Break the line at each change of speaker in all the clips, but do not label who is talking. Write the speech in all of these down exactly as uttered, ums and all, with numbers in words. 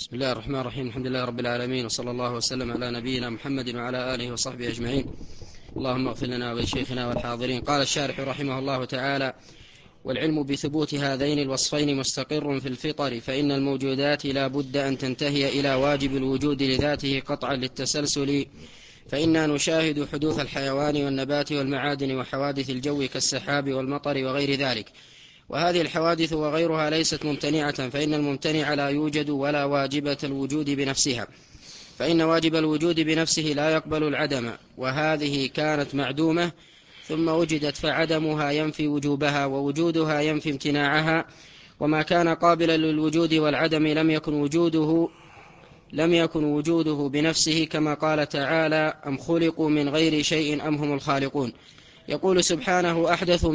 بسم الله الرحمن الرحيم. الحمد لله رب العالمين، وصلى الله وسلم على نبينا محمد وعلى آله وصحبه أجمعين. اللهم اغفر لنا ولشيخنا والحاضرين. قال الشارح رحمه الله تعالى: والعلم بثبوت هذين الوصفين مستقر في الفطر، فإن الموجودات لا بد أن تنتهي إلى واجب الوجود لذاته قطعا للتسلسل، فإنا نشاهد حدوث الحيوان والنبات والمعادن وحوادث الجو كالسحاب والمطر وغير ذلك، وهذه الحوادث وغيرها ليست ممتنعة، فإن الممتنع لا يوجد ولا واجبة الوجود بنفسها، فإن واجب الوجود بنفسه لا يقبل العدم، وهذه كانت معدومة ثم وجدت، فعدمها ينفي وجوبها ووجودها ينفي امتناعها، وما كان قابلا للوجود والعدم لم يكن وجوده لم يكن وجوده بنفسه، كما قال تعالى: أم خلقوا من غير شيء أم هم الخالقون. يقول سبحانه: أحدث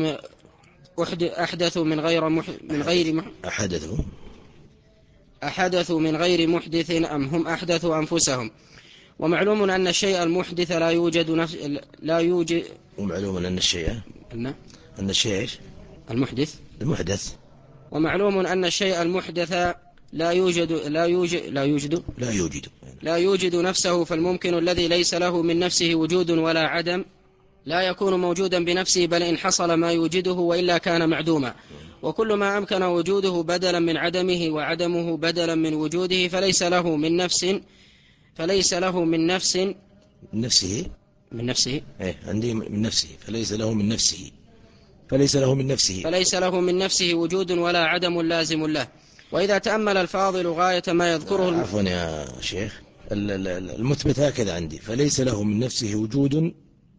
أحدثوا من غير مح... من غير مح...
أحدثوا
أحدثوا من غير محدث أم هم أحدثوا أنفسهم. ومعلوم أن الشيء المحدث لا يوجد نفس لا يوجد
ومعلوم أن الشيء
أن
أن الشيء إيش؟
المحدث
المحدث
ومعلوم أن الشيء المحدث لا يوجد لا يوجد لا يوجد
لا يوجد
لا يوجد نفسه، فالممكن الذي ليس له من نفسه وجود ولا عدم لا يكون موجودا بنفسه، بل إن حصل ما يوجده وإلا كان معدوما. وكل ما أمكن وجوده بدلا من عدمه وعدمه بدلا من وجوده فليس له من نفس فليس له من نفس
من نفسه
من نفسه
إيه عندي من نفسه فليس له من نفسه فليس له من نفسه
فليس له من نفسه وجود ولا عدم لازم له. وإذا تأمل الفاضل غاية ما يذكره الم...
عفوا يا شيخ، المثبت هكذا عندي: فليس له من نفسه وجود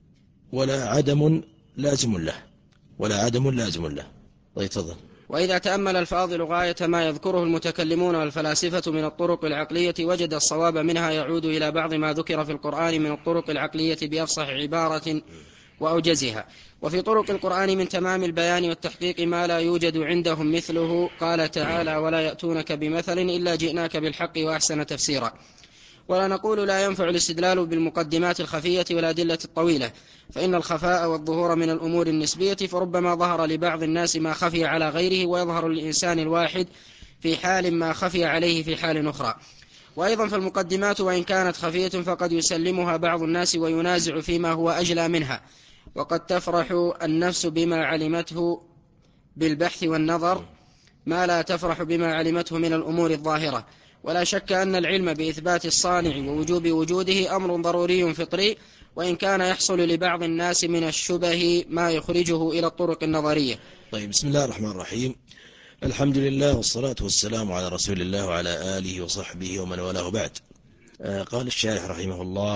ولا عدم لازم له ولا عدم لازم له. طيب تفضل.
وإذا تأمل الفاضل غاية ما يذكره المتكلمون والفلاسفة من الطرق العقلية وجد الصواب منها يعود إلى بعض ما ذكر في القرآن من الطرق العقلية بأفصح عبارة وأوجزها. وفي طرق القرآن من تمام البيان والتحقيق ما لا يوجد عندهم مثله. قال تعالى: ولا يأتونك بمثل إلا جئناك بالحق وأحسن تفسيرا. ولا نقول لا ينفع الاستدلال بالمقدمات الخفية والأدلة الطويلة، فإن الخفاء والظهور من الأمور النسبية، فربما ظهر لبعض الناس ما خفي على غيره، ويظهر للإنسان الواحد في حال ما خفي عليه في حال أخرى. وأيضا فالمقدمات وإن كانت خفية فقد يسلمها بعض الناس وينازع فيما هو أجلى منها، وقد تفرح النفس بما علمته بالبحث والنظر ما لا تفرح بما علمته من الأمور الظاهرة. ولا شك أن العلم بإثبات الصانع ووجوب وجوده أمر ضروري فطري، وإن كان يحصل لبعض الناس من الشبه ما يخرجه إلى الطرق النظرية.
طيب، بسم الله الرحمن الرحيم. الحمد لله والصلاة والسلام على رسول الله وعلى آله وصحبه ومن والاه بعد. آه قال الشارح رحمه الله: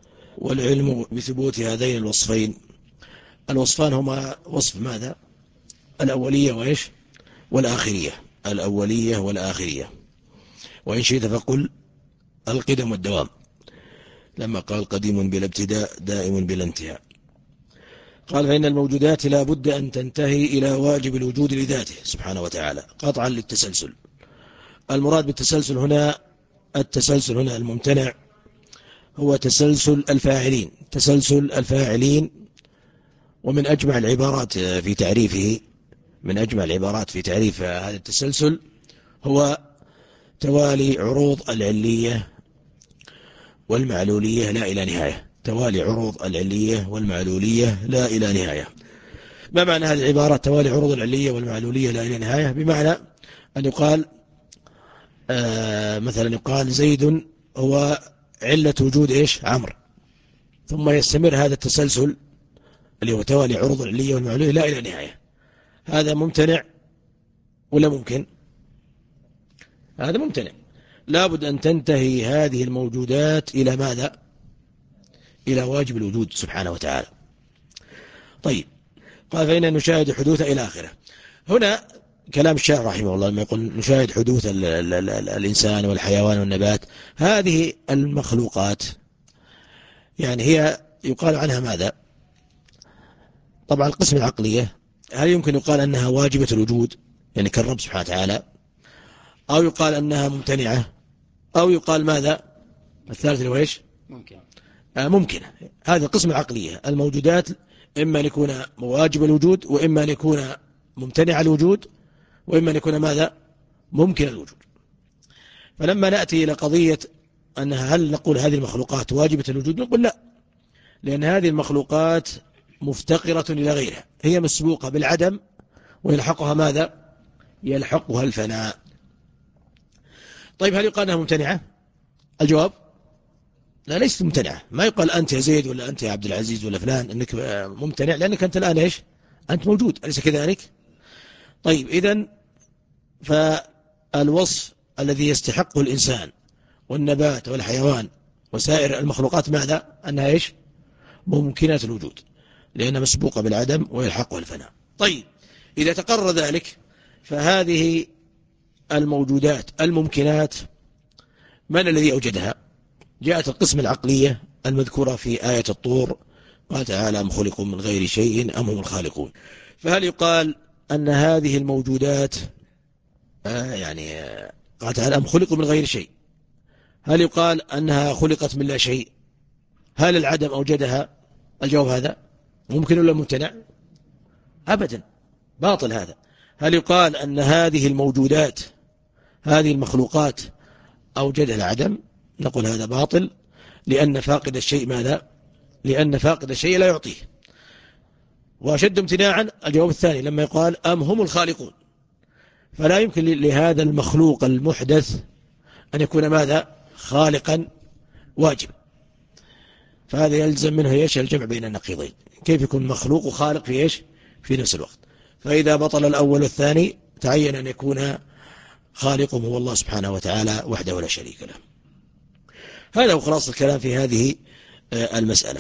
والعلم بثبوت هذين الوصفين. الوصفان هما وصف ماذا؟ الأولية وإيش؟ والآخرية. الأولية والآخرية، وإن شئت فقل القدم والدوام، لما قال قديم بلا ابتداء دائم بلا انتهاء. قال: فإن الموجودات لا بد أن تنتهي إلى واجب الوجود لذاته سبحانه وتعالى قطعا للتسلسل. المراد بالتسلسل هنا التسلسل هنا الممتنع هو تسلسل الفاعلين تسلسل الفاعلين ومن أجمع العبارات في تعريفه من أجمع العبارات في تعريف هذا التسلسل هو توالي عروض العلية والمعلولية لا إلى نهاية. توالي عروض العلية والمعلولية لا إلى نهاية. ما معنى هذه العبارة توالي عروض العلية والمعلولية لا إلى نهاية؟ بمعنى أن يقال آه مثلا يقال زيد هو علة وجود إيش؟ عمرو، ثم يستمر هذا التسلسل اللي هو توالي عروض العلية والمعلولية لا إلى نهاية. هذا ممتنع ولا ممكن؟ هذا ممتنع. لابد أن تنتهي هذه الموجودات إلى ماذا؟ إلى واجب الوجود سبحانه وتعالى. طيب، قال: فإن نشاهد حدوث إلى آخره. هنا كلام الشارح رحمه الله لما يقول نشاهد حدوث ال ال ال ال الإنسان والحيوان والنبات، هذه المخلوقات يعني هي يقال عنها ماذا؟ طبعا القسم العقلية، هل يمكن يقال أنها واجبة الوجود يعني كالرب سبحانه وتعالى، أو يقال أنها ممتنعة، أو يقال ماذا؟ الثالث اللي هو إيش؟
ممكن
آه ممكن. هذه القسم العقلية. الموجودات إما أن يكون واجب الوجود، وإما أن يكون ممتنع الوجود، وإما أن يكون ماذا؟ ممكن الوجود. فلما نأتي إلى قضية أنها هل نقول هذه المخلوقات واجبة الوجود، نقول لا، لأن هذه المخلوقات مفتقرة إلى غيرها، هي مسبوقة بالعدم ويلحقها ماذا؟ يلحقها الفناء. طيب هل يقال أنها ممتنعة؟ الجواب لا، ليست ممتنعة. ما يقال أنت يا زيد ولا أنت يا عبد العزيز ولا فلان أنك ممتنع، لأنك أنت الآن إيش؟ أنت موجود، أليس كذلك؟ طيب إذن فالوصف الذي يستحقه الإنسان والنبات والحيوان وسائر المخلوقات ماذا؟ أنها إيش؟ ممكنة الوجود، لأنها مسبوقة بالعدم ويلحقها الفناء. طيب إذا تقرر ذلك فهذه الموجودات الممكنات من الذي أوجدها؟ جاءت القسم العقلية المذكورة في آية الطور، قال تعالى أم خلقوا من غير شيء أم هم الخالقون. فهل يقال أن هذه الموجودات آه يعني آه قال تعالى أم خلقوا من غير شيء، هل يقال أنها خلقت من لا شيء؟ هل العدم أوجدها؟ الجواب هذا ممكن ولا ممتنع؟ أبدا، باطل هذا. هل يقال أن هذه الموجودات هذه المخلوقات أوجدها العدم؟ نقول هذا باطل، لأن فاقد الشيء ماذا؟ لأن فاقد الشيء لا يعطيه. وأشد امتناعا الجواب الثاني لما يقال أم هم الخالقون، فلا يمكن لهذا المخلوق المحدث أن يكون ماذا؟ خالقا واجب. فهذا يلزم منه ايش؟ الجمع بين النقيضين. كيف يكون مخلوق وخالق في ايش؟ في نفس الوقت. فإذا بطل الأول والثاني تعين أن يكون خالقهم هو الله سبحانه وتعالى وحده لا شريك له. هذا هو خلاص الكلام في هذه المسألة.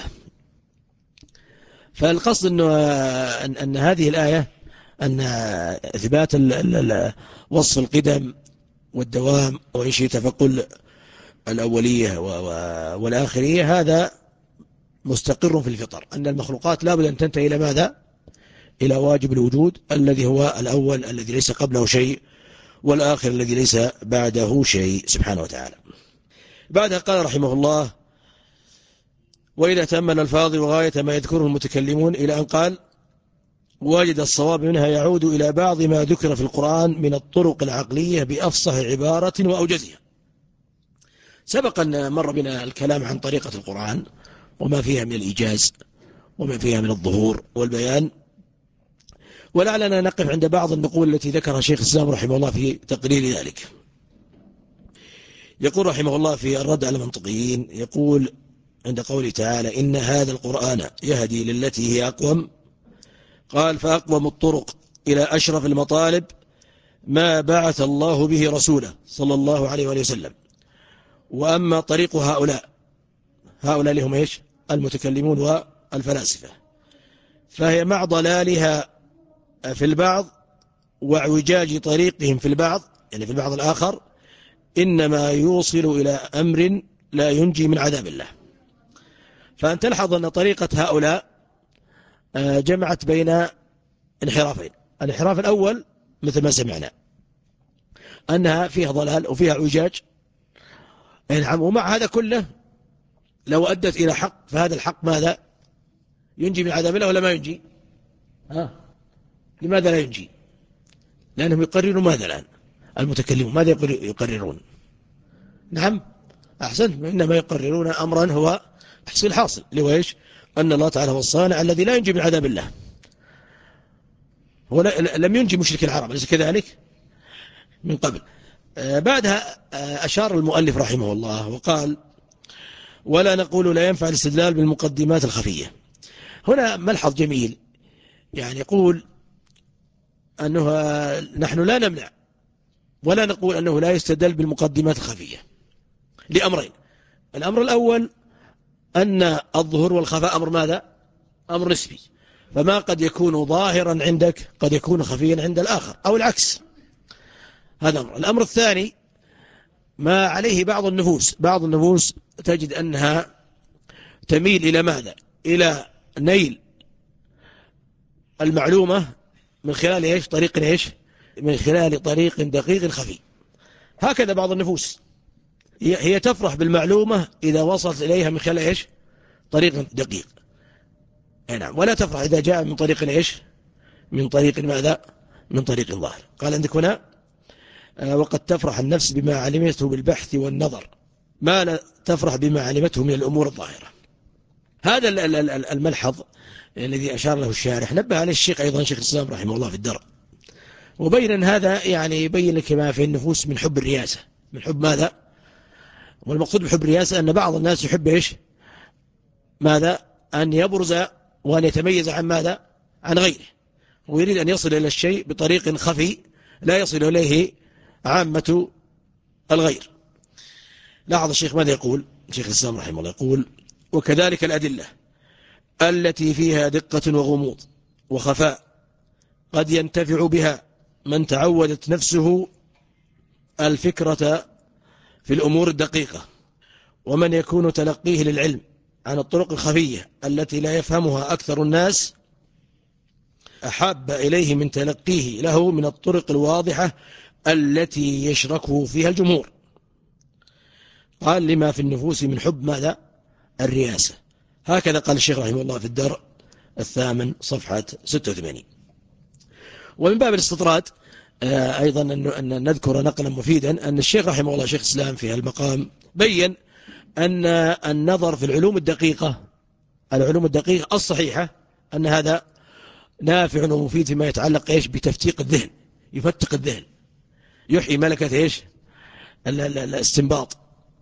فالقصد أنه أن, أن هذه الآية أن إثبات وصف القدم والدوام وإن شئت فقل الأولية والآخرية، هذا مستقر في الفطر، أن المخلوقات لا بد أن تنتهي إلى ماذا؟ إلى واجب الوجود الذي هو الأول الذي ليس قبله شيء، والآخر الذي ليس بعده شيء سبحانه وتعالى. بعدها قال رحمه الله: وإذا تأمل الفاضل وغاية ما يذكره المتكلمون، إلى أن قال: وجد الصواب منها يعود إلى بعض ما ذكر في القرآن من الطرق العقلية بأفصح عبارة وأوجزها. سبق أن مر بنا الكلام عن طريقة القرآن وما فيها من الإيجاز وما فيها من الظهور والبيان، ولعلنا نقف عند بعض النقول التي ذكرها شيخ الإسلام رحمه الله في تقرير ذلك. يقول رحمه الله في الرد على المنطقيين، يقول عند قوله تعالى: إن هذا القرآن يهدي للتي هي أقوم، قال: فأقوم الطرق إلى أشرف المطالب ما بعث الله به رسوله صلى الله عليه وآله وسلم. وأما طريق هؤلاء هؤلاء لهم إيش؟ المتكلمون والفلاسفة، فهي مع ضلالها في البعض واعوجاج طريقهم في البعض، يعني في البعض الآخر، إنما يوصل إلى أمر لا ينجي من عذاب الله. فأن تلحظ أن طريقة هؤلاء جمعت بين انحرافين. الانحراف الأول مثل ما سمعنا أنها فيها ضلال وفيها اعوجاج، ومع هذا كله لو أدت إلى حق فهذا الحق ماذا؟ ينجي من عذاب الله ولا ما ينجي؟ ها؟ لماذا لا ينجي؟ لأنهم يقررون ماذا الآن؟ المتكلمون ماذا يقررون؟ نعم أحسنت، إنما يقررون أمرا هو تحصيل حاصل، اللي هو إيش؟ أن الله تعالى هو الصانع الذي لا ينجي من عذاب الله. هو لم ينجي مشرك العرب، أليس كذلك؟ من قبل. آه بعدها آه أشار المؤلف رحمه الله وقال: ولا نقول لا ينفع الاستدلال بالمقدمات الخفية. هنا ملحظ جميل، يعني يقول أنه نحن لا نمنع ولا نقول أنه لا يستدل بالمقدمات الخفية لأمرين. الأمر الأول أن الظهور والخفاء أمر ماذا؟ أمر نسبي، فما قد يكون ظاهرا عندك قد يكون خفيا عند الآخر أو العكس. هذا أمر. الأمر الثاني ما عليه بعض النفوس بعض النفوس تجد أنها تميل إلى ماذا؟ إلى نيل المعلومة من خلال إيش؟ طريق إيش؟ من خلال طريق دقيق خفي. هكذا بعض النفوس هي تفرح بالمعلومة إذا وصلت إليها من خلال إيش؟ طريق دقيق. نعم. ولا تفرح إذا جاء من طريق إيش؟ من طريق ماذا؟ من طريق ظاهر. قال عندك هنا وقد تفرح النفس بما علمته بالبحث والنظر ما لا تفرح بما علمته من الأمور الظاهرة. هذا الملحظ الذي أشار له الشارح نبه عليه الشيخ أيضا شيخ الإسلام رحمه الله في الدرء، وبين أن هذا يعني يبين لك ما في النفوس من حب الرياسة. من حب ماذا؟ والمقصود بحب الرياسة أن بعض الناس يحب إيش؟ ماذا؟ أن يبرز وأن يتميز عن ماذا؟ عن غيره، ويريد أن يصل إلى الشيء بطريق خفي لا يصل إليه عامة الغير. لاحظ الشيخ ماذا يقول؟ الشيخ الإسلام رحمه الله يقول: وكذلك الأدلة التي فيها دقة وغموض وخفاء قد ينتفع بها من تعودت نفسه الفكرة في الأمور الدقيقة، ومن يكون تلقيه للعلم عن الطرق الخفية التي لا يفهمها أكثر الناس أحب إليه من تلقيه له من الطرق الواضحة التي يشركه فيها الجمهور. قال: لما في النفوس من حب ماذا؟ الرياسة. هكذا قال الشيخ رحمه الله في الدرء الثامن صفحة ستة وثمانين. ومن باب الاستطراد أيضا أن نذكر نقلا مفيدا أن الشيخ رحمه الله شيخ الإسلام في المقام بين أن النظر في العلوم الدقيقة العلوم الدقيقة الصحيحة أن هذا نافع ومفيد فيما يتعلق إيش؟ بتفتيق الذهن، يفتق الذهن، يحيي ملكة إيش؟ الاستنباط،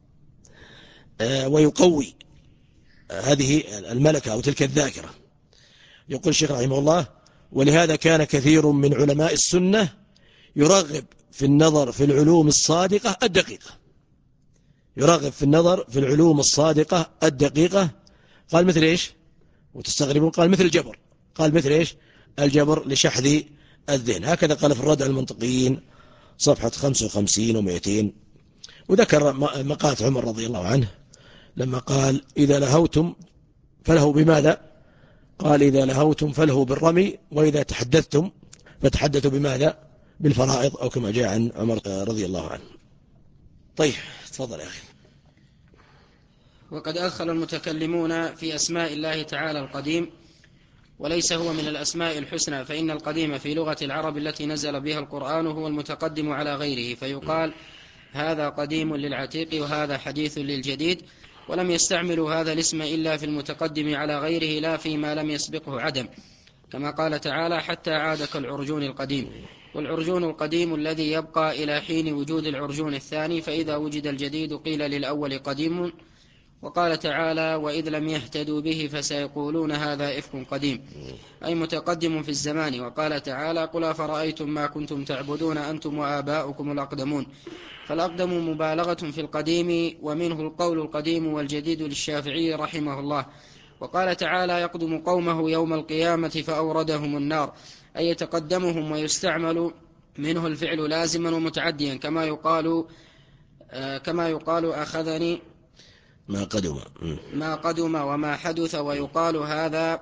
ويقوي هذه الملكة أو تلك الذاكرة. يقول الشيخ رحمه الله: ولهذا كان كثير من علماء السنة يرغب في النظر في العلوم الصادقة الدقيقة يرغب في النظر في العلوم الصادقة الدقيقة قال مثل إيش؟ وتستغربون قال مثل الجبر قال مثل إيش؟ الجبر لشحذ الذهن. هكذا قال في الردع المنطقيين صفحة خمسة وخمسين ومئتين. وذكر مقالة عمر رضي الله عنه لما قال: إذا لهوتم فله بماذا؟ قال: إذا لهوتم فله بالرمي، وإذا تحدثتم فتحدثوا بماذا؟ بالفرائض، أو كما جاء عن عمر رضي الله عنه. طيب تفضل يا أخي.
وقد أدخل المتكلمون في أسماء الله تعالى القديم، وليس هو من الأسماء الحسنى، فإن القديم في لغة العرب التي نزل بها القرآن هو المتقدم على غيره، فيقال هذا قديم للعتيق وهذا حديث للجديد، ولم يستعملوا هذا الاسم إلا في المتقدم على غيره لا فيما لم يسبقه عدم، كما قال تعالى: حتى عاد كالعرجون القديم. والعرجون القديم الذي يبقى إلى حين وجود العرجون الثاني، فإذا وجد الجديد قيل للأول قديم. وقال تعالى: وإذ لم يهتدوا به فسيقولون هذا إفك قديم، أي متقدم في الزمان. وقال تعالى: قل أفرأيتم ما كنتم تعبدون أنتم وآباؤكم الأقدمون. فالأقدم مبالغة في القديم، ومنه القول القديم والجديد للشافعي رحمه الله. وقال تعالى: يقدم قومه يوم القيامة فأوردهم النار، أي يتقدمهم، ويستعمل منه الفعل لازما ومتعديا، كما يقال آه كما يقال أخذني
ما قدم
ما قدم وما حدث، ويقال هذا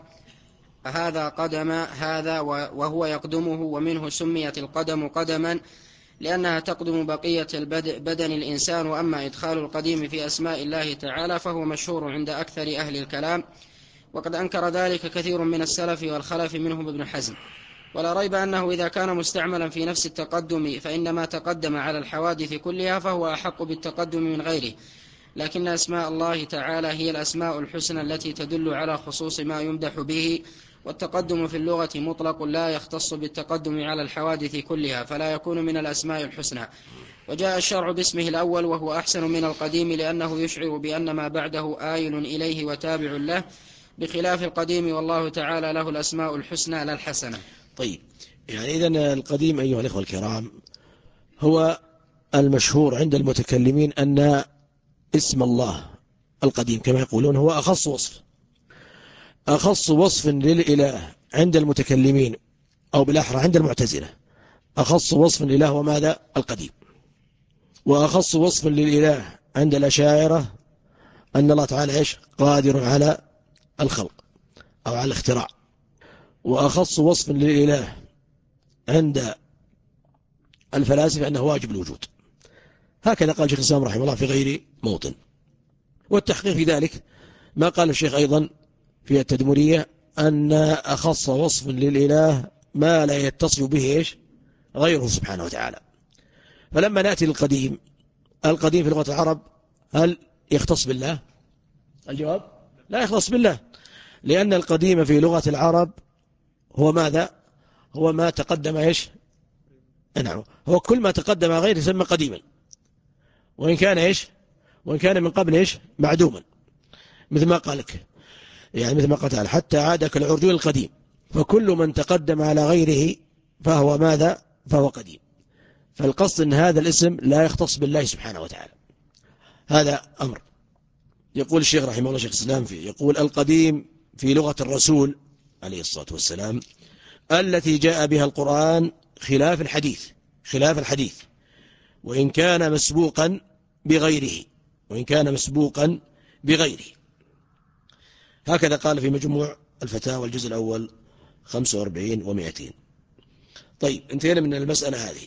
هذا قدم هذا وهو يقدمه. ومنه سميت القدم قدما لأنها تقدم بقية بدن الإنسان. وأما إدخال القديم في أسماء الله تعالى فهو مشهور عند أكثر أهل الكلام، وقد أنكر ذلك كثير من السلف والخلف منهم ابن حزم. ولا ريب أنه إذا كان مستعملا في نفس التقدم فإنما تقدم على الحوادث كلها فهو أحق بالتقدم من غيره، لكن أسماء الله تعالى هي الأسماء الحسنى التي تدل على خصوص ما يمدح به، والتقدم في اللغة مطلق لا يختص بالتقدم على الحوادث كلها، فلا يكون من الأسماء الحسنى. وجاء الشرع باسمه الأول وهو أحسن من القديم، لأنه يشعر بأن ما بعده آيل إليه وتابع له، بخلاف القديم والله تعالى له الأسماء الحسنى لا الحسنة.
طيب، يعني إذن القديم أيها الإخوة الكرام هو المشهور عند المتكلمين أن اسم الله القديم كما يقولون هو أخص وصف أخص وصف للإله عند المتكلمين، أو بالأحرى عند المعتزلة أخص وصف لله وماذا؟ القديم. وأخص وصف للإله عند الأشاعرة أن الله تعالى إيش؟ قادر على الخلق أو على الاختراع. وأخص وصف للإله عند الفلاسفة أنه واجب الوجود. هكذا قال شيخ الإسلام رحمه الله في غير موطن. والتحقيق في ذلك ما قال الشيخ أيضا في التدمرية أن أخص وصف للإله ما لا يتصف به إيش؟ غيره سبحانه وتعالى. فلما نأتي للقديم، القديم في لغة العرب هل يختص بالله؟ الجواب لا يختص بالله، لأن القديم في لغة العرب هو ماذا؟ هو ما تقدم إيش؟ نعم، هو كل ما تقدم غير يسمى قديما، وإن كان إيش؟ وإن كان من قبل إيش؟ معدوما، مثل ما قالك، يعني مثل ما قال تعالى حتى عاد كالعرجون القديم، فكل من تقدم على غيره فهو ماذا؟ فهو قديم. فالقصد أن هذا الاسم لا يختص بالله سبحانه وتعالى، هذا أمر. يقول الشيخ رحمه الله شيخ الإسلام فيه، يقول القديم في لغة الرسول عليه الصلاة والسلام التي جاء بها القرآن خلاف الحديث، خلاف الحديث وإن كان مسبوقا بغيره، وإن كان مسبوقا بغيره. هكذا قال في مجموع الفتاوى الجزء الأول خمسة وأربعين ومئتين. طيب انتهينا من المسألة هذه.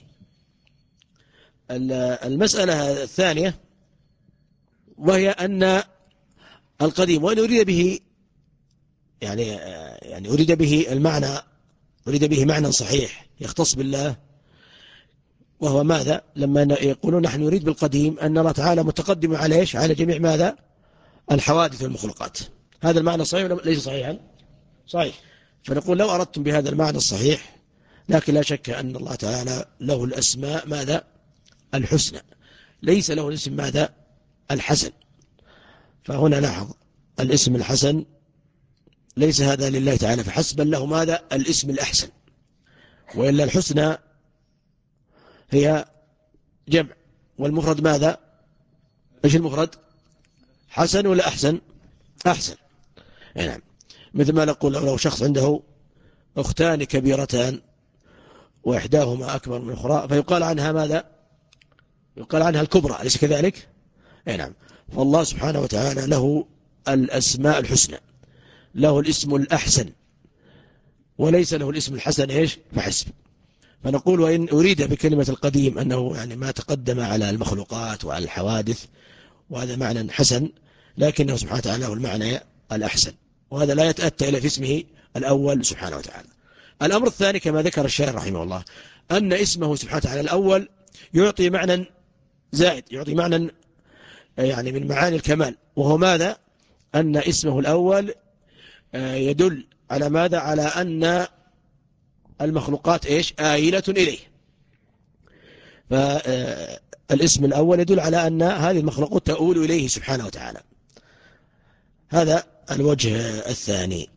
المسألة الثانية وهي أن القديم وإن أريد به يعني يعني أريد به المعنى، أريد به معنى صحيح يختص بالله، وهو ماذا؟ لما يقولون نحن نريد بالقديم أن الله تعالى متقدم على إيش؟ على جميع ماذا؟ الحوادث والمخلوقات. هذا المعنى صحيح ولا ليس صحيحا؟ صحيح. فنقول لو أردتم بهذا المعنى الصحيح، لكن لا شك أن الله تعالى له الأسماء ماذا؟ الحسنى، ليس له الاسم ماذا؟ الحسن. فهنا لاحظ الاسم الحسن ليس هذا لله تعالى فحسب، بل له ماذا؟ الاسم الأحسن. وإلا الحسنى هي جمع، والمفرد ماذا؟ ايش المفرد؟ حسن ولا أحسن؟ أحسن. نعم، مثل ما نقول لو شخص عنده أختان كبيرتان وإحداهما أكبر من الأخرى فيقال عنها ماذا؟ يقال عنها الكبرى، أليس كذلك؟ نعم. فالله سبحانه وتعالى له الأسماء الحسنى، له الاسم الأحسن، وليس له الاسم الحسن إيش؟ فحسب. فنقول وإن أريد بكلمة القديم أنه يعني ما تقدم على المخلوقات وعلى الحوادث، وهذا معنى حسن، لكنه سبحانه وتعالى له المعنى الأحسن، وهذا لا يتأتى إلى في اسمه الأول سبحانه وتعالى. الأمر الثاني كما ذكر الشاعر رحمه الله أن اسمه سبحانه وتعالى الأول يعطي معنى زائد، يعطي معنى يعني من معاني الكمال، وهو ماذا؟ أن اسمه الأول يدل على ماذا؟ على أن المخلوقات إيش؟ آيلة إليه. فالاسم الأول يدل على أن هذه المخلوقات تؤول إليه سبحانه وتعالى. هذا الوجه الثاني.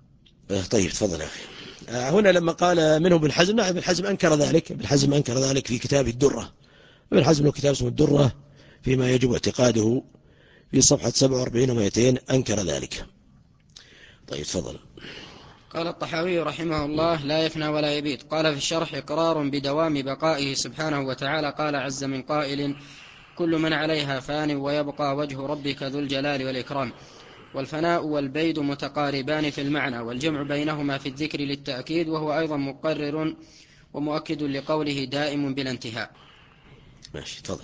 طيب تفضل يا أخي. هنا لما قال منه ابن حزم، نعم ابن حزم أنكر ذلك، ابن حزم أنكر ذلك في كتاب الدرة. ابن حزم له كتاب اسمه الدرة فيما يجب اعتقاده في صفحة سبعة وأربعين ومئتين أنكر ذلك. طيب تفضل.
قال الطحاوي رحمه الله لا يفنى ولا يبيد. قال في الشرح إقرار بدوام بقائه سبحانه وتعالى. قال عز من قائل كل من عليها فان ويبقى وجه ربك ذو الجلال والإكرام. والفناء والبيد متقاربان في المعنى، والجمع بينهما في الذكر للتأكيد، وهو أيضا مقرر ومؤكد لقوله دائم بلا انتهاء.
ماشي تفضل.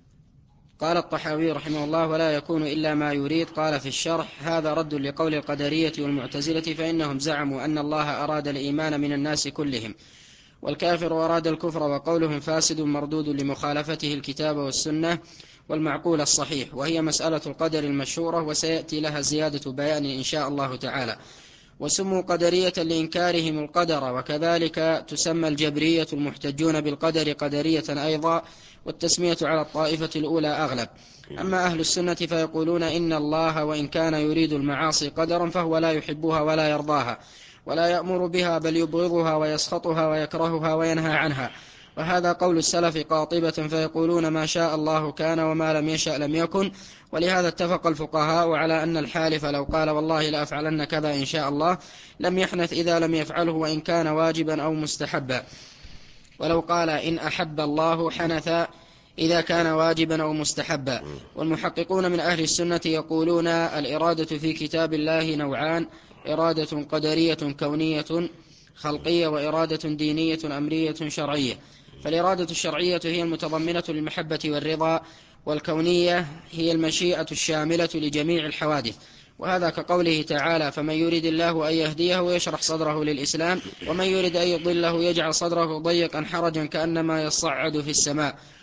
قال الطحاوي رحمه الله ولا يكون إلا ما يريد. قال في الشرح هذا رد لقول القدرية والمعتزلة، فإنهم زعموا أن الله أراد الإيمان من الناس كلهم، والكافر أراد الكفر، وقولهم فاسد مردود لمخالفته الكتاب والسنة والمعقول الصحيح، وهي مسألة القدر المشهورة، وسيأتي لها زيادة بيان إن شاء الله تعالى. وسموا قدرية لإنكارهم القدر، وكذلك تسمى الجبرية المحتجون بالقدر قدرية أيضا، والتسمية على الطائفة الأولى أغلب. أما أهل السنة فيقولون إن الله وإن كان يريد المعاصي قدرا فهو لا يحبها ولا يرضاها ولا يأمر بها، بل يبغضها ويسخطها ويكرهها وينهى عنها. وهذا قول السلف قاطبة، فيقولون ما شاء الله كان وما لم يشأ لم يكن. ولهذا اتفق الفقهاء على أن الحالف لو قال والله لا أفعلن كذا إن شاء الله لم يحنث إذا لم يفعله وإن كان واجبا أو مستحبا، ولو قال إن أحب الله حنث إذا كان واجبا أو مستحبا. والمحققون من أهل السنة يقولون الإرادة في كتاب الله نوعان: إرادة قدرية كونية خلقية، وإرادة دينية أمرية شرعية. فالإرادة الشرعية هي المتضمنة للمحبة والرضا، والكونية هي المشيئة الشاملة لجميع الحوادث. وهذا كقوله تعالى فمن يريد الله أن يهديه يشرح صدره للإسلام، ومن يريد أن يضله يجعل صدره ضيقا حرجا كأنما يصعد في السماء.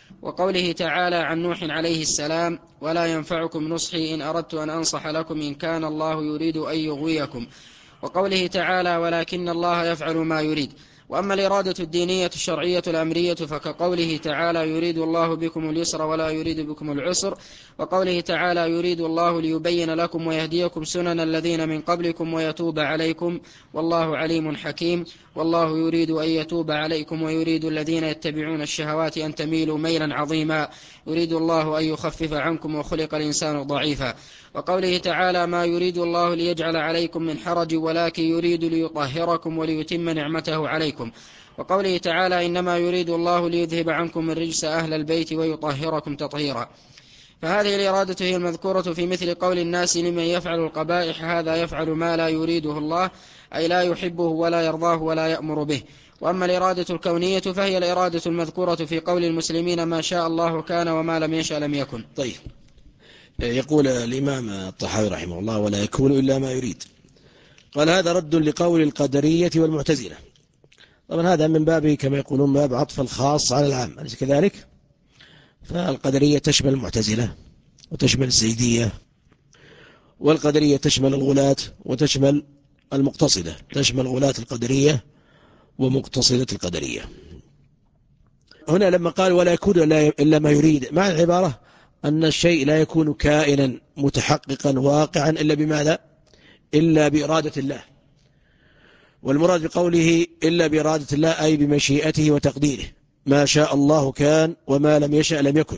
وقوله تعالى عن نوح عليه السلام ولا ينفعكم نصحي إن أردت أن أنصح لكم إن كان الله يريد أن يغويكم. وقوله تعالى ولكن الله يفعل ما يريد. وأما الإرادة الدينية الشرعية الأمرية فكقوله تعالى يريد الله بكم اليسر ولا يريد بكم العسر. وقوله تعالى يريد الله ليبين لكم ويهديكم سنن الذين من قبلكم ويتوب عليكم والله عليم حكيم. والله يريد أن يتوب عليكم ويريد الذين يتبعون الشهوات أن تميلوا ميلا عظيما يريد الله أن يخفف عنكم وخلق الإنسان ضعيفا. وقوله تعالى ما يريد الله ليجعل عليكم من حرج ولكن يريد ليطهركم وليتم نعمته عليكم. وقوله تعالى إنما يريد الله ليذهب عنكم الرجس أهل البيت ويطهركم تطهيرا. فهذه الإرادة هي المذكورة في مثل قول الناس لمن يفعل القبائح هذا يفعل ما لا يريده الله أي لا يحبه ولا يرضاه ولا يأمر به. وأما الإرادة الكونية فهي الإرادة المذكورة في قول المسلمين ما شاء الله كان وما لم يشأ لم يكن.
طيب، يقول الإمام الطحاوي رحمه الله ولا يكون إلا ما يريد. قال هذا رد لقول القدرية والمعتزلة. طبعا هذا من باب كما يقولون باب عطف الخاص على العام، أليس كذلك؟ فالقدرية تشمل المعتزلة وتشمل الزيدية، والقدرية تشمل الغلاة وتشمل المقتصدة، تشمل غلاة القدرية ومقتصدة القدرية. هنا لما قال ولا يكون إلا ما يريد، معنى العبارة أن الشيء لا يكون كائنا متحققا واقعا إلا بماذا؟ إلا بإرادة الله. والمراد بقوله إلا بإرادة الله أي بمشيئته وتقديره، ما شاء الله كان وما لم يشأ لم يكن.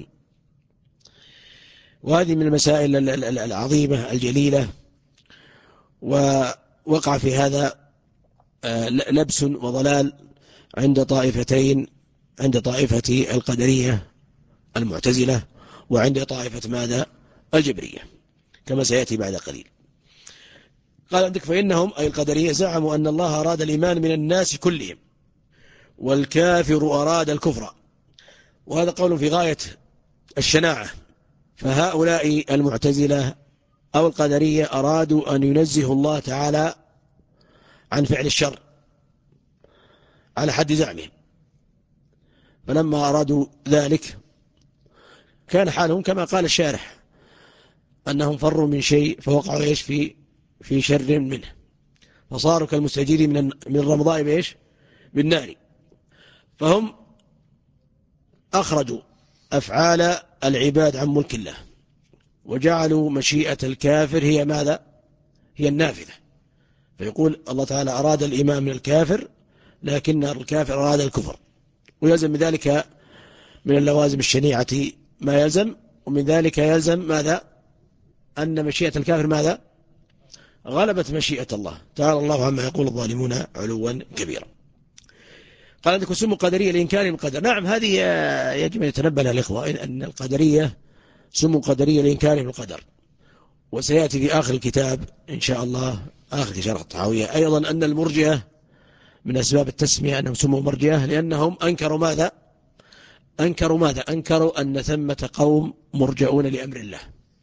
وهذه من المسائل العظيمة الجليلة، ووقع في هذا لبس وضلال عند طائفتين، عند طائفة القدرية المعتزلة وعند طائفة ماذا؟ الجبرية، كما سيأتي بعد قليل. قال عندك فإنهم أي القدرية زعموا أن الله أراد الإيمان من الناس كلهم والكافر أراد الكفر، وهذا قول في غاية الشناعة. فهؤلاء المعتزلة أو القدرية أرادوا أن ينزه الله تعالى عن فعل الشر على حد زعمهم، فلما أرادوا ذلك كان حالهم كما قال الشارح أنهم فروا من شيء فوقعوا إيش في في شر منه، فصاروا كالمستجير من من الرمضاء بإيش؟ بالنار. فهم أخرجوا أفعال العباد عن ملك الله وجعلوا مشيئة الكافر هي ماذا؟ هي النافذة. فيقول الله تعالى أراد الإيمان من الكافر لكن الكافر أراد الكفر، ويلزم من ذلك من اللوازم الشنيعة ما يلزم، ومن ذلك يلزم ماذا؟ أن مشيئة الكافر ماذا؟ غلبت مشيئة الله تعالى الله عما يقول الظالمون علوا كبيرا. قال عندكم سموا قدرية لإنكار القدر. نعم، هذه يجب أن يتنبه لها الإخوة أن القدرية سموا قدرية لإنكار القدر، وسيأتي في آخر الكتاب إن شاء الله آخر شرح الطحاوية أيضا أن المرجئة من أسباب التسمية أنهم سموا مرجئة لأنهم أنكروا ماذا؟ أنكروا ماذا؟ أنكروا أن ثمة قوم مرجئون لأمر الله.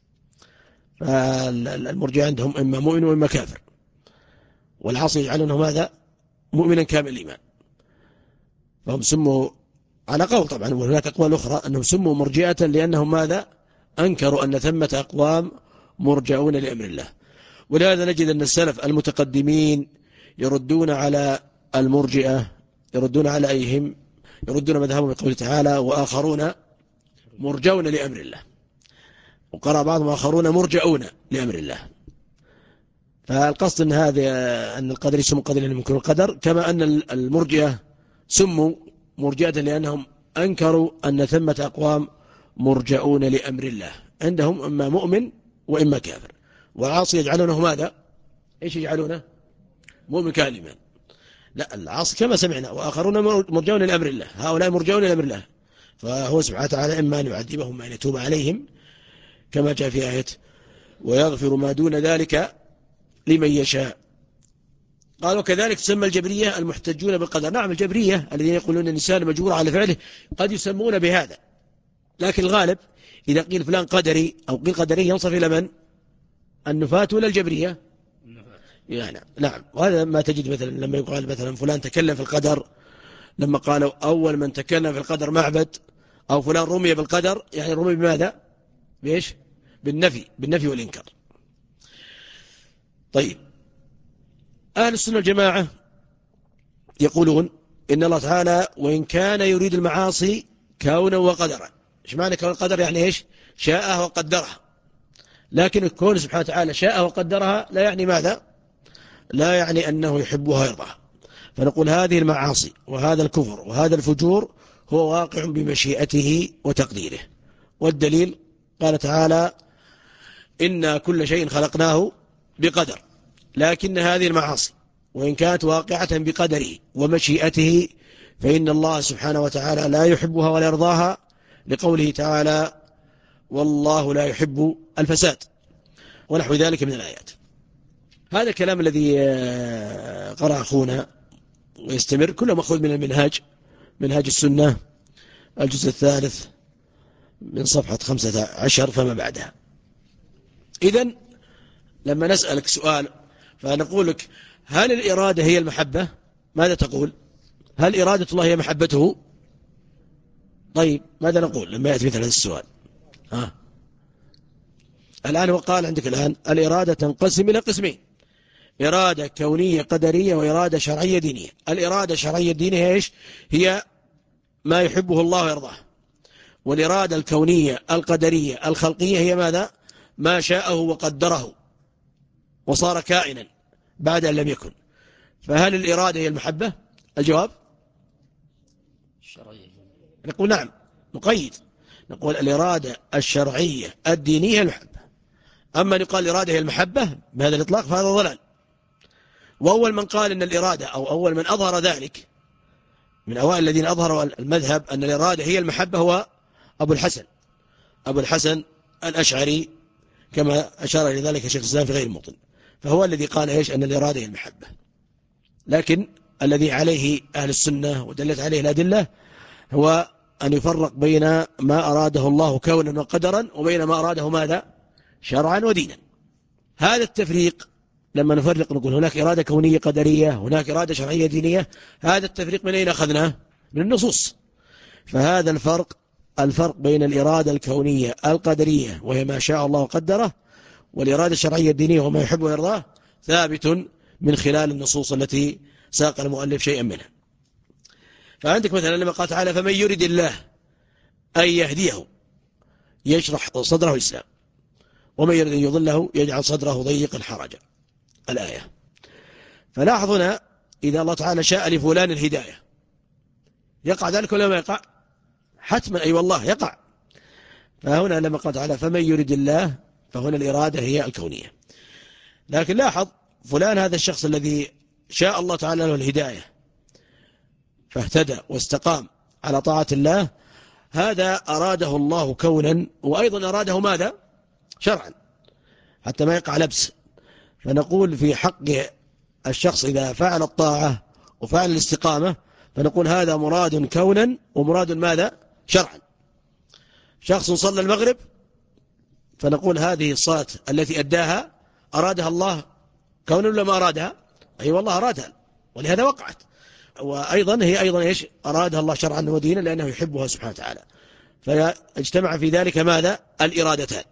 فالمرجئة عندهم إما مؤمن وإما كافر، والعاصي يجعلونه ماذا؟ مؤمنا كامل الإيمان. فهم سموا على قول طبعا، وهناك أقوال أخرى أنهم سموا مرجئة لأنهم ماذا؟ أنكروا أن ثمة أقوام مرجعون لأمر الله. ولهذا نجد أن السلف المتقدمين يردون على المرجئة، يردون على أيهم، يردون مذهبهم بقوله تعالى وآخرون مرجعون لأمر الله، وقرأ بعضهم آخرون مرجعون لأمر الله. فالقصد أن هذا أن القدر يسموا قدر لأنهم ينكرون القدر، كما أن المرجئة سموا مرجئة لأنهم أنكروا أن ثمة أقوام مرجعون لأمر الله، عندهم إما مؤمن وإما كافر، والعاصي يجعلونه ماذا؟ إيش يجعلونه؟ مؤمن كالما. لا، العاصي كما سمعنا وآخرون مرجعون لأمر الله، هؤلاء مرجعون لأمر الله، فهو سبحانه وتعالى إما أن يعذبهم أن يتوب عليهم كما جاء في آية ويغفر ما دون ذلك لمن يشاء. قالوا كذلك تسمى الجبرية المحتجون بالقدر. نعم، الجبرية الذين يقولون أن الإنسان مجبور على فعله قد يسمون بهذا، لكن الغالب إذا قيل فلان قدري أو قيل قدري ينصف إلى من؟ النفاة ولا الجبرية؟ يعني نعم. وهذا ما تجد مثلا لما يقال مثلا فلان تكلم في القدر، لما قالوا أول من تكلم في القدر معبد أو فلان رمي بالقدر، يعني رمي بماذا؟ بإيش؟ بالنفي، بالنفي والإنكار. طيب، أهل السنة والجماعة يقولون إن الله تعالى وإن كان يريد المعاصي كونا وقدرا. إيش معنى كون القدر؟ يعني إيش؟ شاءها وقدرها. لكن الكون سبحانه وتعالى شاءها وقدرها لا يعني ماذا؟ لا يعني أنه يحبها ويرضاها. فنقول هذه المعاصي وهذا الكفر وهذا الفجور هو واقع بمشيئته وتقديره. والدليل قال تعالى إنا كل شيء خلقناه بقدر. لكن هذه المعاصي وإن كانت واقعة بقدره ومشيئته فإن الله سبحانه وتعالى لا يحبها ولا يرضاها، لقوله تعالى والله لا يحب الفساد ونحو ذلك من الآيات. هذا الكلام الذي قرأ أخونا ويستمر كله مأخوذ من المنهاج، منهاج السنة الجزء الثالث من صفحة خمسة عشر فما بعدها. إذن لما نسألك سؤال فنقول لك هل الإرادة هي المحبة؟ ماذا تقول؟ هل إرادة الله هي محبته؟ طيب ماذا نقول لما يأتي مثل هذا السؤال؟ ها. الآن وقال عندك الآن الإرادة تنقسم إلى قسمين: إرادة كونية قدرية وإرادة شرعية دينية. الإرادة الشرعية الدينية إيش؟ هي ما يحبه الله ويرضاه. والإرادة الكونية القدرية الخلقية هي ماذا؟ ما شاءه وقدره وصار كائنا بعد أن لم يكن. فهل الإرادة هي المحبة؟ الجواب
الشرعية.
نقول نعم، نقيد، نقول الإرادة الشرعية الدينية المحبة. أما يقال الإرادة هي المحبة بهذا الإطلاق فهذا ضلال. وأول من قال أن الإرادة أو أول من أظهر ذلك من أوائل الذين أظهروا المذهب أن الإرادة هي المحبة هو أبو الحسن أبو الحسن الأشعري، كما أشار إلى ذلك شيخ الإسلام في غير موطن. فهو الذي قال إيش؟ أن الإرادة هي المحبة. لكن الذي عليه أهل السنة ودلت عليه الأدلة هو أن يفرق بين ما أراده الله كونا وقدرا وبين ما أراده ماذا؟ شرعا ودينا. هذا التفريق لما نفرق نقول هناك إرادة كونية قدرية، هناك إرادة شرعية دينية، هذا التفريق من أين أخذناه؟ من النصوص. فهذا الفرق الفرق بين الإرادة الكونية القدرية وهي ما شاء الله وقدره، والإرادة الشرعية الدينية وما يحب ويرضاه، ثابت من خلال النصوص التي ساق المؤلف شيئا منها. فعندك مثلا لما قال تعالى فمن يريد الله أن يهديه يشرح صدره الإسلام ومن يريد أن يضله يجعل صدره ضيقا حرجا، الآية. فلاحظ هنا إذا الله تعالى شاء لفلان الهداية يقع ذلك ولا ما يقع؟ حتما أي أيوة والله يقع. فهنا لما قال تعالى فمن يريد الله فهنا الإرادة هي الكونية. لكن لاحظ فلان هذا الشخص الذي شاء الله تعالى له الهداية فاهتدى واستقام على طاعة الله، هذا أراده الله كونا وأيضا أراده ماذا؟ شرعا، حتى ما يقع لبس. فنقول في حق الشخص إذا فعل الطاعة وفعل الاستقامة فنقول هذا مراد كونا ومراد ماذا؟ شرعا. شخص صلى المغرب فنقول هذه الصلاة التي أداها أرادها الله كونا ولا ما أرادها؟ أي أيوة والله أرادها ولهذا وقعت. وأيضا هي أيضا إيش؟ أرادها الله شرعا ودينا لأنه يحبها سبحانه وتعالى. فاجتمع في ذلك ماذا؟ الإرادتان.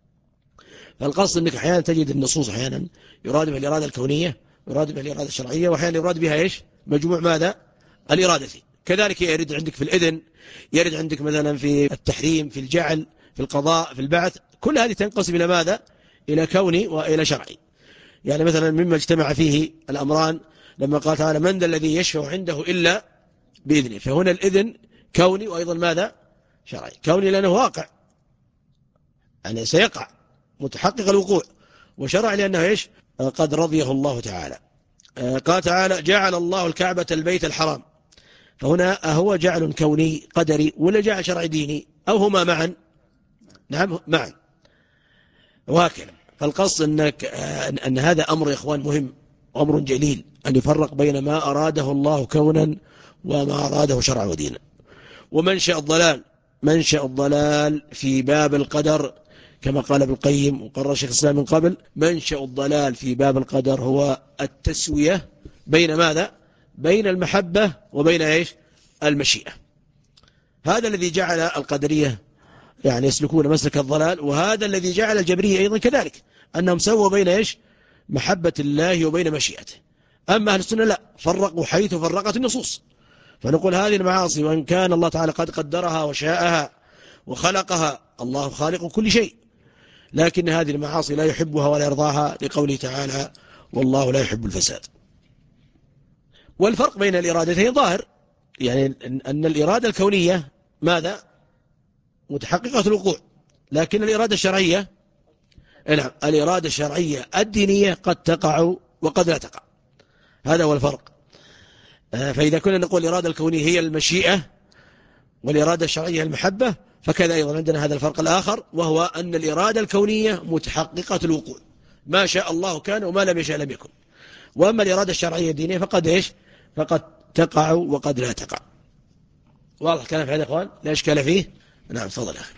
فالقصد أنك أحيانا تجد النصوص أحيانا يراد بها الإرادة الكونية ويراد بها الإرادة الشرعية، وأحيانا يراد بها إيش؟ مجموع ماذا؟ الإرادة. كذلك يرد عندك في الإذن، يرد عندك مثلا في التحريم، في الجعل، في القضاء، في البعث. كل هذه تنقسم إلى ماذا؟ إلى كوني وإلى شرعي. يعني مثلا مما اجتمع فيه الأمران لما قال تعالى من ذا الذي يشفع عنده إلا بإذنه، فهنا الإذن كوني وأيضا ماذا؟ شرعي. كوني لأنه واقع يعني سيقع متحقق الوقوع، وشرعي لأنه إيش؟ قد رضيه الله تعالى. قال تعالى جعل الله الكعبة البيت الحرام، فهنا أهو جعل كوني قدري ولا جعل شرعي ديني أو هما معا؟ نعم معا. وهكذا. فالقصد أنك أن هذا أمر يا إخوان مهم، أمر جليل، أن يفرق بين ما أراده الله كونا وما أراده شرعا ودينا. ومنشأ الضلال منشأ الضلال في باب القدر كما قال ابن القيم وقرر شيخ الإسلام من قبل، منشأ الضلال في باب القدر هو التسوية بين ماذا؟ بين المحبة وبين إيش؟ المشيئة. هذا الذي جعل القدرية يعني يسلكون مسلك الضلال، وهذا الذي جعل الجبرية أيضا كذلك، أنهم سووا بين إيش؟ محبة الله وبين مشيئته. أما أهل السنة لا، فرقوا حيث فرقت النصوص. فنقول هذه المعاصي وإن كان الله تعالى قد قدرها وشاءها وخلقها، الله خالق كل شيء، لكن هذه المعاصي لا يحبها ولا يرضاها، لقوله تعالى والله لا يحب الفساد. والفرق بين الإرادتين ظاهر، يعني أن الإرادة الكونية ماذا؟ متحققة الوقوع، لكن الإرادة الشرعية، نعم، الإرادة الشرعية الدينية قد تقع وقد لا تقع. هذا هو الفرق. فإذا كنا نقول الإرادة الكونية هي المشيئة والإرادة الشرعية المحبة، فكذا أيضا عندنا هذا الفرق الآخر، وهو أن الإرادة الكونية متحققة الوقوع، ما شاء الله كان وما لم يشاء لم يكن. وأما الإرادة الشرعية الدينية فقد إيش؟ فقد تقع وقد لا تقع. واضح كلام في هذا أخوان؟ لا إشكال فيه؟ نعم تفضل أخي.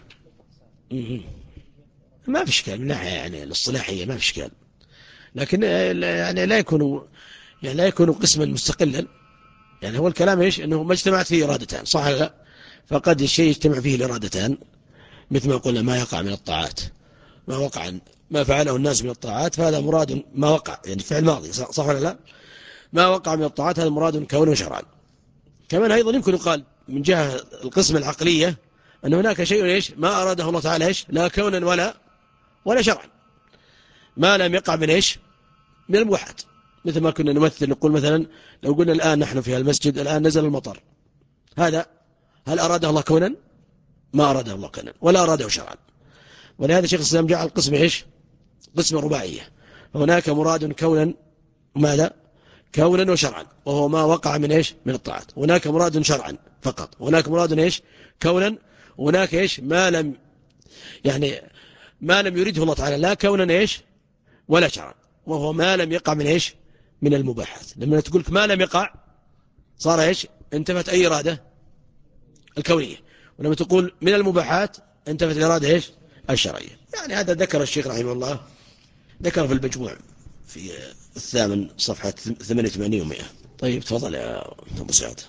ما في إشكال من ناحية يعني الاصطلاحية، ما في إشكال، لكن يعني لا يكون يعني لا يكون قسما مستقلا. يعني هو الكلام إيش؟ أنه ما اجتمعت فيه إرادتان، صح ولا لا؟ فقد الشيء يجتمع فيه الإرادتان، مثل ما قلنا ما يقع من الطاعات، ما وقع ما فعله الناس من الطاعات فهذا مراد ما وقع، يعني فعل ماضي، صح ولا لا؟ ما وقع من الطاعات هذا مراد كونه شرعا. كمان أيضا يمكن يقال من جهة القسم العقلية أن هناك شيء إيش؟ ما أراده الله تعالى إيش؟ لا كونا ولا ولا شرعا، ما لم يقع من إيش؟ من المباحات. مثل ما كنا نمثل نقول مثلا لو قلنا الآن نحن في المسجد الآن نزل المطر، هذا هل أراده الله كونا؟ ما أراده الله كونا ولا أراده شرعا. ولهذا شيخ الإسلام جعل القسم إيش؟ قسم رباعية. هناك مراد كونا ماذا؟ كونا وشرعا، وهو ما وقع من إيش؟ من الطاعات. هناك مراد شرعا فقط، هناك مراد إيش؟ كونا، وهناك إيش؟ ما لم يعني ما لم يريده الله تعالى لا كونا إيش؟ ولا شرعا، وهو ما لم يقع من إيش؟ من المباحات. لما تقول ما لم يقع صار إيش؟ انتفت أي إرادة؟ الكونية. ولما تقول من المباحات انتفت الإرادة إيش؟ الشرعية. يعني هذا ذكر الشيخ رحمه الله، ذكر في المجموع في الثامن صفحة ثمانية وثمانين ومئة. طيب تفضل يا أبو سعد.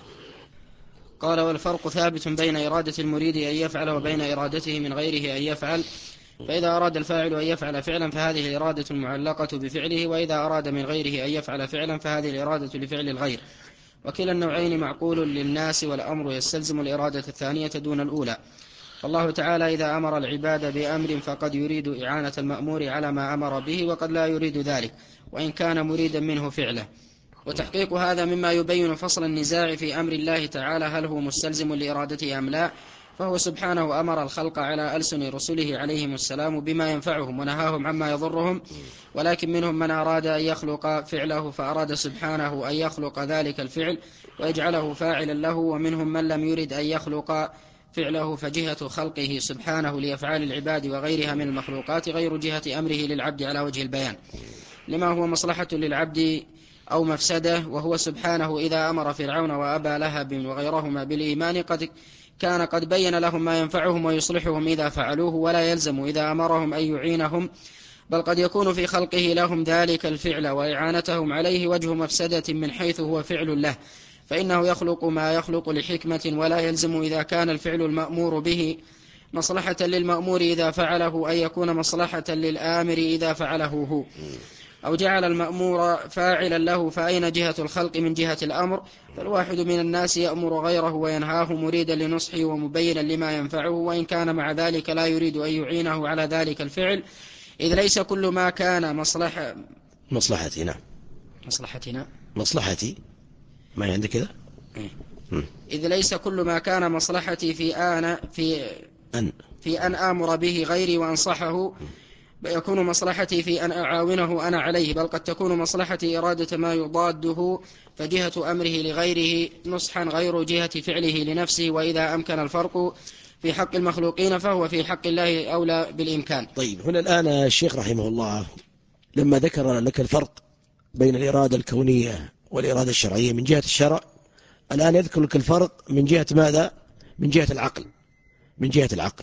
قال والفرق ثابت بين إرادة المريد أن يفعل وبين إرادته من غيره أن يفعل. فإذا أراد الفاعل أن يفعل فعلا فهذه الإرادة المعلقة بفعله، وإذا أراد من غيره أن يفعل فعلا فهذه الإرادة لفعل الغير. وكلا النوعين معقول للناس، والأمر يستلزم الإرادة الثانية دون الأولى. فالله تعالى إذا أمر العباد بأمر فقد يريد إعانة المأمور على ما أمر به، وقد لا يريد ذلك وإن كان مريدا منه فعله. وتحقيق هذا مما يبين فصل النزاع في أمر الله تعالى هل هو مستلزم لإرادته أم لا. فهو سبحانه أمر الخلق على ألسن رسله عليهم السلام بما ينفعهم ونهاهم عما يضرهم، ولكن منهم من أراد أن يخلق فعله فأراد سبحانه أن يخلق ذلك الفعل ويجعله فاعلا له، ومنهم من لم يرد أن يخلق فعله فجهة خلقه سبحانه لأفعال العباد وغيرها من المخلوقات غير جهة أمره للعبد على وجه البيان لما هو مصلحة للعبد أو مفسده. وهو سبحانه إذا أمر فرعون وأبا لهب وغيرهما بالإيمان قد كان قد بين لهم ما ينفعهم ويصلحهم إذا فعلوه، ولا يلزم إذا أمرهم أن يعينهم، بل قد يكون في خلقه لهم ذلك الفعل وإعانتهم عليه وجه مفسدة من حيث هو فعل له، فإنه يخلق ما يخلق لحكمة، ولا يلزم إذا كان الفعل المأمور به مصلحة للمأمور إذا فعله أن يكون مصلحة للآمر إذا فعله هو، أو جعل المأمور فاعلا له، فأين جهة الخلق من جهة الأمر؟ فالواحد من الناس يأمر غيره وينهاه مريدا لنصحه ومبينا لما ينفعه، وإن كان مع ذلك لا يريد أن يعينه على ذلك الفعل، إذ ليس كل ما كان مصلحة
مصلحتنا
مصلحتنا
مصلحتي ما عندك كذا
إيه؟ إذ ليس كل ما كان مصلحتي في آن في
أن
في أن آمر به غيري وأنصحه يكون مصلحتي في أن أعاونه أنا عليه، بل قد تكون مصلحتي إرادة ما يضاده، فجهة أمره لغيره نصحا غير جهة فعله لنفسه. وإذا أمكن الفرق في حق المخلوقين فهو في حق الله أولى بالإمكان.
طيب هنا الآن الشيخ رحمه الله لما ذكر لك الفرق بين الإرادة الكونية والإرادة الشرعية من جهة الشرع، الآن يذكر لك الفرق من جهة ماذا؟ من جهة العقل. من جهة العقل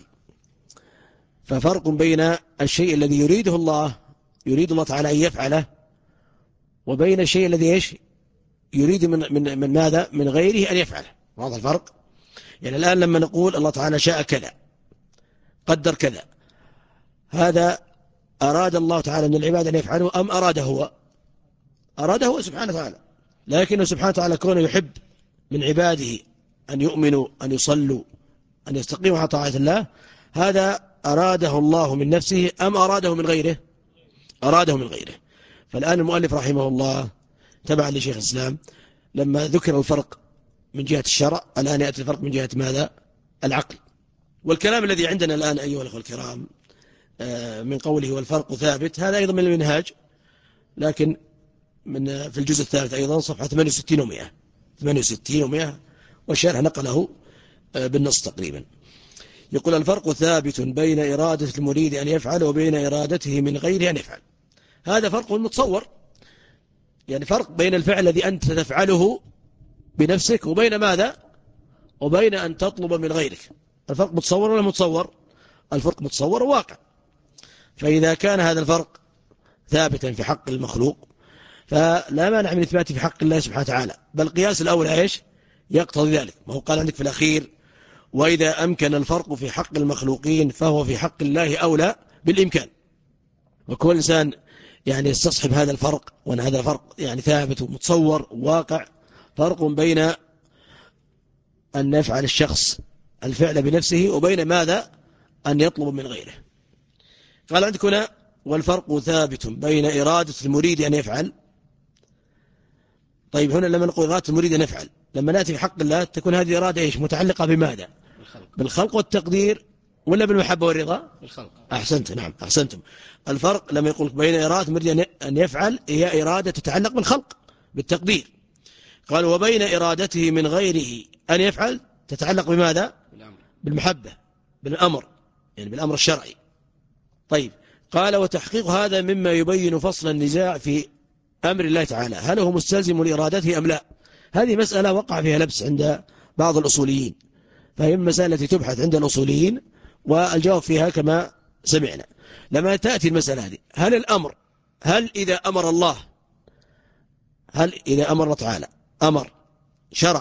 ففرق بين الشيء الذي يريده الله يريد الله تعالى أن يفعله، وبين الشيء الذي إيش؟ يريد من, من, من ماذا؟ من غيره أن يفعله. واضح الفرق؟ يعني الآن لما نقول الله تعالى شاء كذا قدر كذا، هذا أراد الله تعالى من العباد أن يفعله أم أراد هو؟ أراد هو سبحانه وتعالى، لكنه سبحانه وتعالى كونه يحب من عباده أن يؤمنوا أن يصلوا أن يستقيموا على طاعة الله، هذا أراده الله من نفسه أم أراده من غيره؟ أراده من غيره. فالآن المؤلف رحمه الله تبعا لشيخ الإسلام لما ذكر الفرق من جهة الشرع، الآن يأتي الفرق من جهة ماذا؟ العقل. والكلام الذي عندنا الآن أيها الأخوة الكرام من قوله والفرق ثابت، هذا أيضا من المنهاج، لكن من في الجزء الثالث أيضا صفحة ثمانية وستين ومئة ثمانية وستين ومئة والشارح نقله بالنص تقريبا. يقول الفرق ثابت بين إرادة المريد أن يفعل وبين إرادته من غيره أن يفعل. هذا فرق متصور، يعني فرق بين الفعل الذي أنت تفعله بنفسك وبين ماذا؟ وبين أن تطلب من غيرك. الفرق متصور ولا متصور؟ الفرق متصور وواقع. فإذا كان هذا الفرق ثابتا في حق المخلوق فلا مانع من إثباته في حق الله سبحانه وتعالى، بل قياس الأول إيش يقتضي ذلك. ما هو قال عندك في الأخير وإذا أمكن الفرق في حق المخلوقين فهو في حق الله أولى بالإمكان. وكل إنسان يعني يستصحب هذا الفرق، وأن هذا الفرق يعني ثابت ومتصور واقع، فرق بين أن يفعل الشخص الفعل بنفسه وبين ماذا؟ أن يطلب من غيره. قال عندك هنا والفرق ثابت بين إرادة المريد أن يفعل. طيب هنا لما نقول إرادة المريد أن يفعل، لما نأتي في حق الله تكون هذه الإرادة إيش؟ متعلقة بماذا؟ بالخلق, بالخلق والتقدير ولا بالمحبة والرضا؟ بالخلق. أحسنت، نعم أحسنتم. الفرق لما يقول بين إرادة المريد أن يفعل هي إرادة تتعلق بالخلق بالتقدير. قال وبين إرادته من غيره أن يفعل تتعلق بماذا؟ بالمحبة بالأمر، يعني بالأمر الشرعي. طيب قال وتحقيق هذا مما يبين فصل النزاع في أمر الله تعالى، هل هو مستلزم لإرادته أم لا؟ هذه مسألة وقع فيها لبس عند بعض الأصوليين، فهي المسألة التي تبحث عند الأصوليين والجواب فيها كما سمعنا. لما تأتي المسألة هذه، هل الأمر هل إذا أمر الله هل إذا أمر الله تعالى أمر شرع،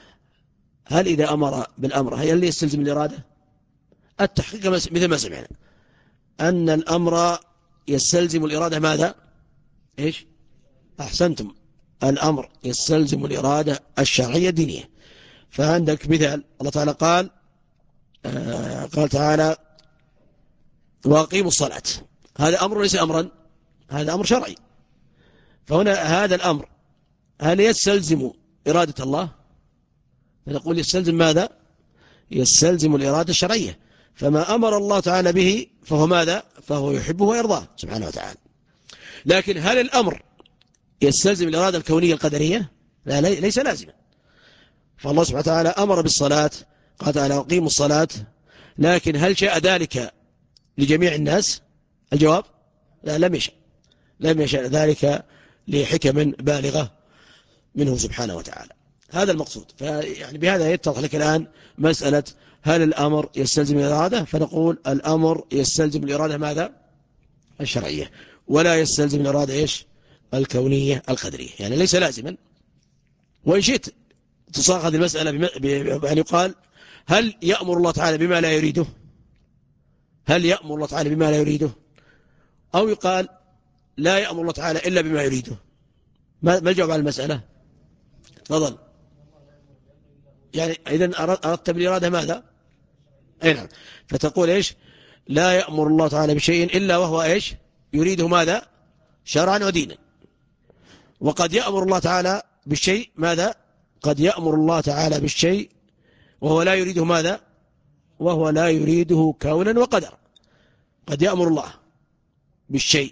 هل إذا أمر بالأمر هل يستلزم الإرادة؟ التحقيق مثل ما سمعنا أن الأمر يستلزم الإرادة ماذا؟ إيش؟ أحسنتم، الأمر يستلزم الإرادة الشرعية الدينية. فعندك مثال الله تعالى قال آه قال تعالى وأقيموا الصلاة، هذا أمر ليس أمرا؟ هذا أمر شرعي. فهنا هذا الأمر هل يستلزم إرادة الله؟ فنقول يستلزم ماذا؟ يستلزم الإرادة الشرعية. فما أمر الله تعالى به فهو ماذا؟ فهو يحبه ويرضاه سبحانه وتعالى. لكن هل الأمر يستلزم الإرادة الكونية القدرية؟ لا ليس لازما. فالله سبحانه وتعالى أمر بالصلاة، قال تعالى أقيموا الصلاة، لكن هل شاء ذلك لجميع الناس؟ الجواب لا، لم يشاء لم يشاء ذلك لحكم بالغة منه سبحانه وتعالى. هذا المقصود. فيعني بهذا يتضح لك الآن مسألة هل الأمر يستلزم الإرادة؟ فنقول الأمر يستلزم الإرادة ماذا؟ الشرعية، ولا يستلزم الإرادة إيش؟ الكونية القدرية، يعني ليس لازما. وإن شئت تصاغ هذه المسألة بأن يقال هل يأمر الله تعالى بما لا يريده؟ هل يأمر الله تعالى بما لا يريده؟ أو يقال لا يأمر الله تعالى إلا بما يريده. ما الجواب على المسألة؟ تفضل. يعني إذن أردت بالإرادة ماذا؟ أي نعم. فتقول إيش؟ لا يأمر الله تعالى بشيء إلا وهو إيش؟ يريده ماذا؟ شرعا ودينا. وقد يأمر الله تعالى بالشيء ماذا؟ قد يأمر الله تعالى بالشيء وهو لا يريده ماذا؟ وهو لا يريده كونا وقدرا. قد يأمر الله بالشيء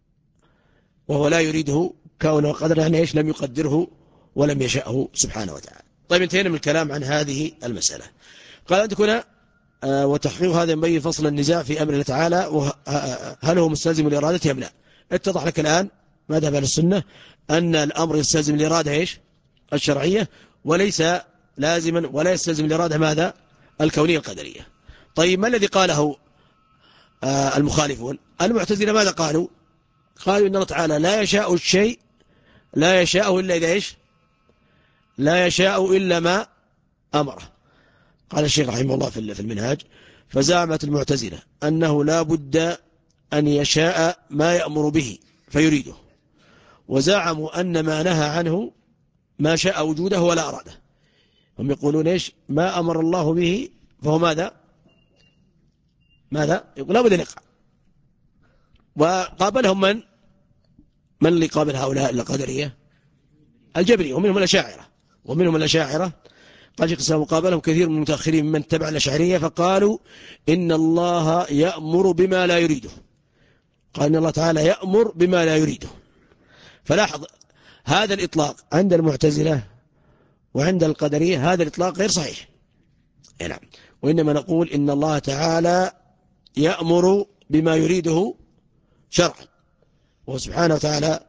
وهو لا يريده كونا وقدرا، يعني إيش؟ لم يقدره ولم يشأه سبحانه وتعالى. طيب انتهينا من الكلام عن هذه المسألة. قال عندك هنا آه وتحقيق هذا يبين فصل النزاع في أمر الله تعالى هل هو مستلزم الإرادة أم لا؟ اتضح لك الآن ماذا بين السنة أن الأمر يستلزم الإرادة إيش؟ الشرعية، وليس لازما ولا يستلزم الإرادة ماذا؟ الكونية القدرية. طيب ما الذي قاله آه المخالفون؟ المعتزلة ماذا قالوا؟ قالوا إن الله تعالى لا يشاء الشيء لا يشاءه إلا إذا إيش؟ لا يشاء إلا ما أمره. قال الشيخ رحمه الله في المنهاج: فزعمت المعتزلة أنه لا بد أن يشاء ما يأمر به فيريده، وزعموا أن ما نهى عنه ما شاء وجوده ولا أراده. هم يقولون إيش؟ ما أمر الله به فهو ماذا ماذا يقول لا بد أن يقع. وقابلهم من من اللي قابل هؤلاء القدرية؟ الجبرية، ومنهم الأشاعرة ومنهم الأشاعرة قال شيخ الإسلام: وقابلهم كثير من المتأخرين ممن تبع الأشعرية فقالوا إن الله يأمر بما لا يريده. قال إن الله تعالى يأمر بما لا يريده. فلاحظ هذا الإطلاق عند المعتزلة وعند القدرية، هذا الإطلاق غير صحيح. نعم، وإنما نقول إن الله تعالى يأمر بما يريده شرعا، وسبحانه وتعالى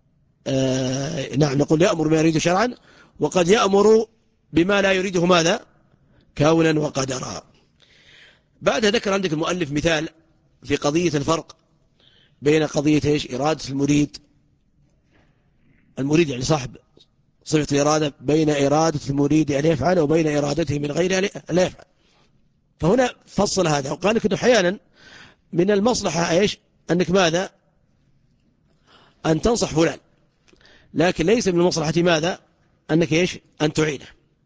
آه نعم نقول يأمر بما يريده شرعا، وقد يأمر بما لا يريده ماذا؟ كونا وقدرا. بعد ذكر عندك المؤلف مثال في قضية الفرق بين قضية إيش؟ إرادة المريد المريد يعني صاحب صفة الإرادة، بين إرادة المريد أن يفعل وبين إرادته من غير أن لا يفعل. فهنا فصل هذا وقال لك أنه أحيانا من المصلحة إيش؟ أنك ماذا؟ أن تنصح فلان، لكن ليس من المصلحة ماذا؟ أنك إيش؟ أن تعينه.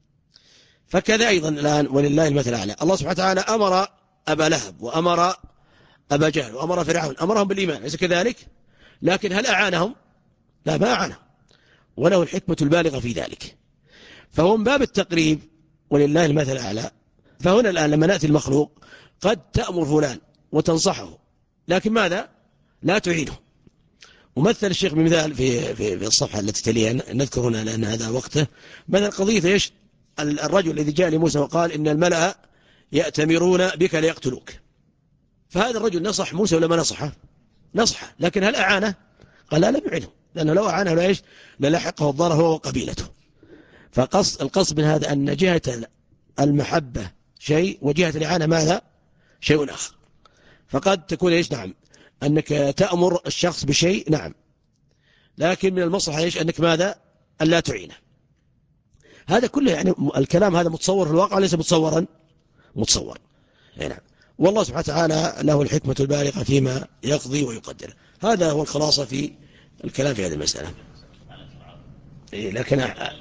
فكذا أيضا الآن ولله المثل الأعلى، الله سبحانه وتعالى أمر أبا لهب وأمر أبا جهل وأمر فرعون، أمرهم بالإيمان، ليس كذلك؟ لكن هل أعانهم؟ لا، ما أعانهم، وله الحكمة البالغة في ذلك. فهو من باب التقريب ولله المثل الأعلى. فهنا الآن لما نأتي المخلوق قد تأمر فلان وتنصحه، لكن ماذا؟ لا تعينه. ومثل الشيخ بمثال في, في, في الصفحة التي تليها، نذكر هنا لأن هذا وقته، مثل قضية إيش؟ الرجل الذي جاء لموسى وقال إن الملأ يأتمرون بك ليقتلوك. فهذا الرجل نصح موسى ولا ما نصحه؟ نصحه، لكن هل أعانه؟ قال لا، لم يعينه، لأنه لو أعانه لا إيش؟ للحقه الضرر هو وقبيلته. فقصد القصد من هذا أن جهة المحبة شيء وجهة الإعانة ماذا؟ شيء آخر. فقد تكون إيش؟ نعم، أنك تأمر الشخص بشيء، نعم، لكن من المصلحة إيش؟ أنك ماذا؟ أن لا تعينه. هذا كله يعني الكلام هذا متصور في الواقع ليس متصورا متصور. نعم، والله سبحانه وتعالى له الحكمة البالغة فيما يقضي ويقدر. هذا هو الخلاصة في الكلام في هذه المسألة. إيه، لكن أ...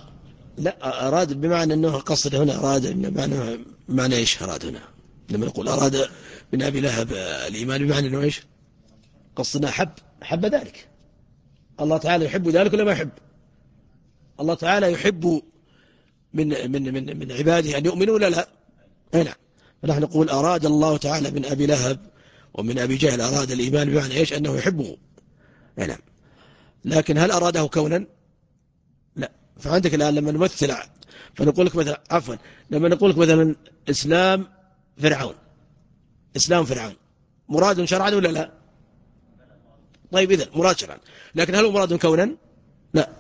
لا، أراد بمعنى أنه قصد هنا، أراد بمعنى معنى إيش أراد هنا لما نقول أراد من أبي لهب الإيمان، بمعنى أنه إيش؟ قصدنا حب حب ذلك. الله تعالى يحب ذلك ولا ما يحب؟ الله تعالى يحب من من من من عباده أن يؤمنوا ولا لا؟ نعم. فنحن نقول أراد الله تعالى من أبي لهب ومن أبي جهل أراد الإيمان، بمعنى إيش؟ أنه يحبه. نعم، لكن هل أراده كونا؟ لا. فعندك الآن لما نمثل، فنقول لك مثلا عفوا لما نقول لك مثلا إسلام فرعون، إسلام فرعون مراد شرعا ولا لا؟ طيب إذن مراد شرعا، لكن هل هو مراد كونا؟ لا.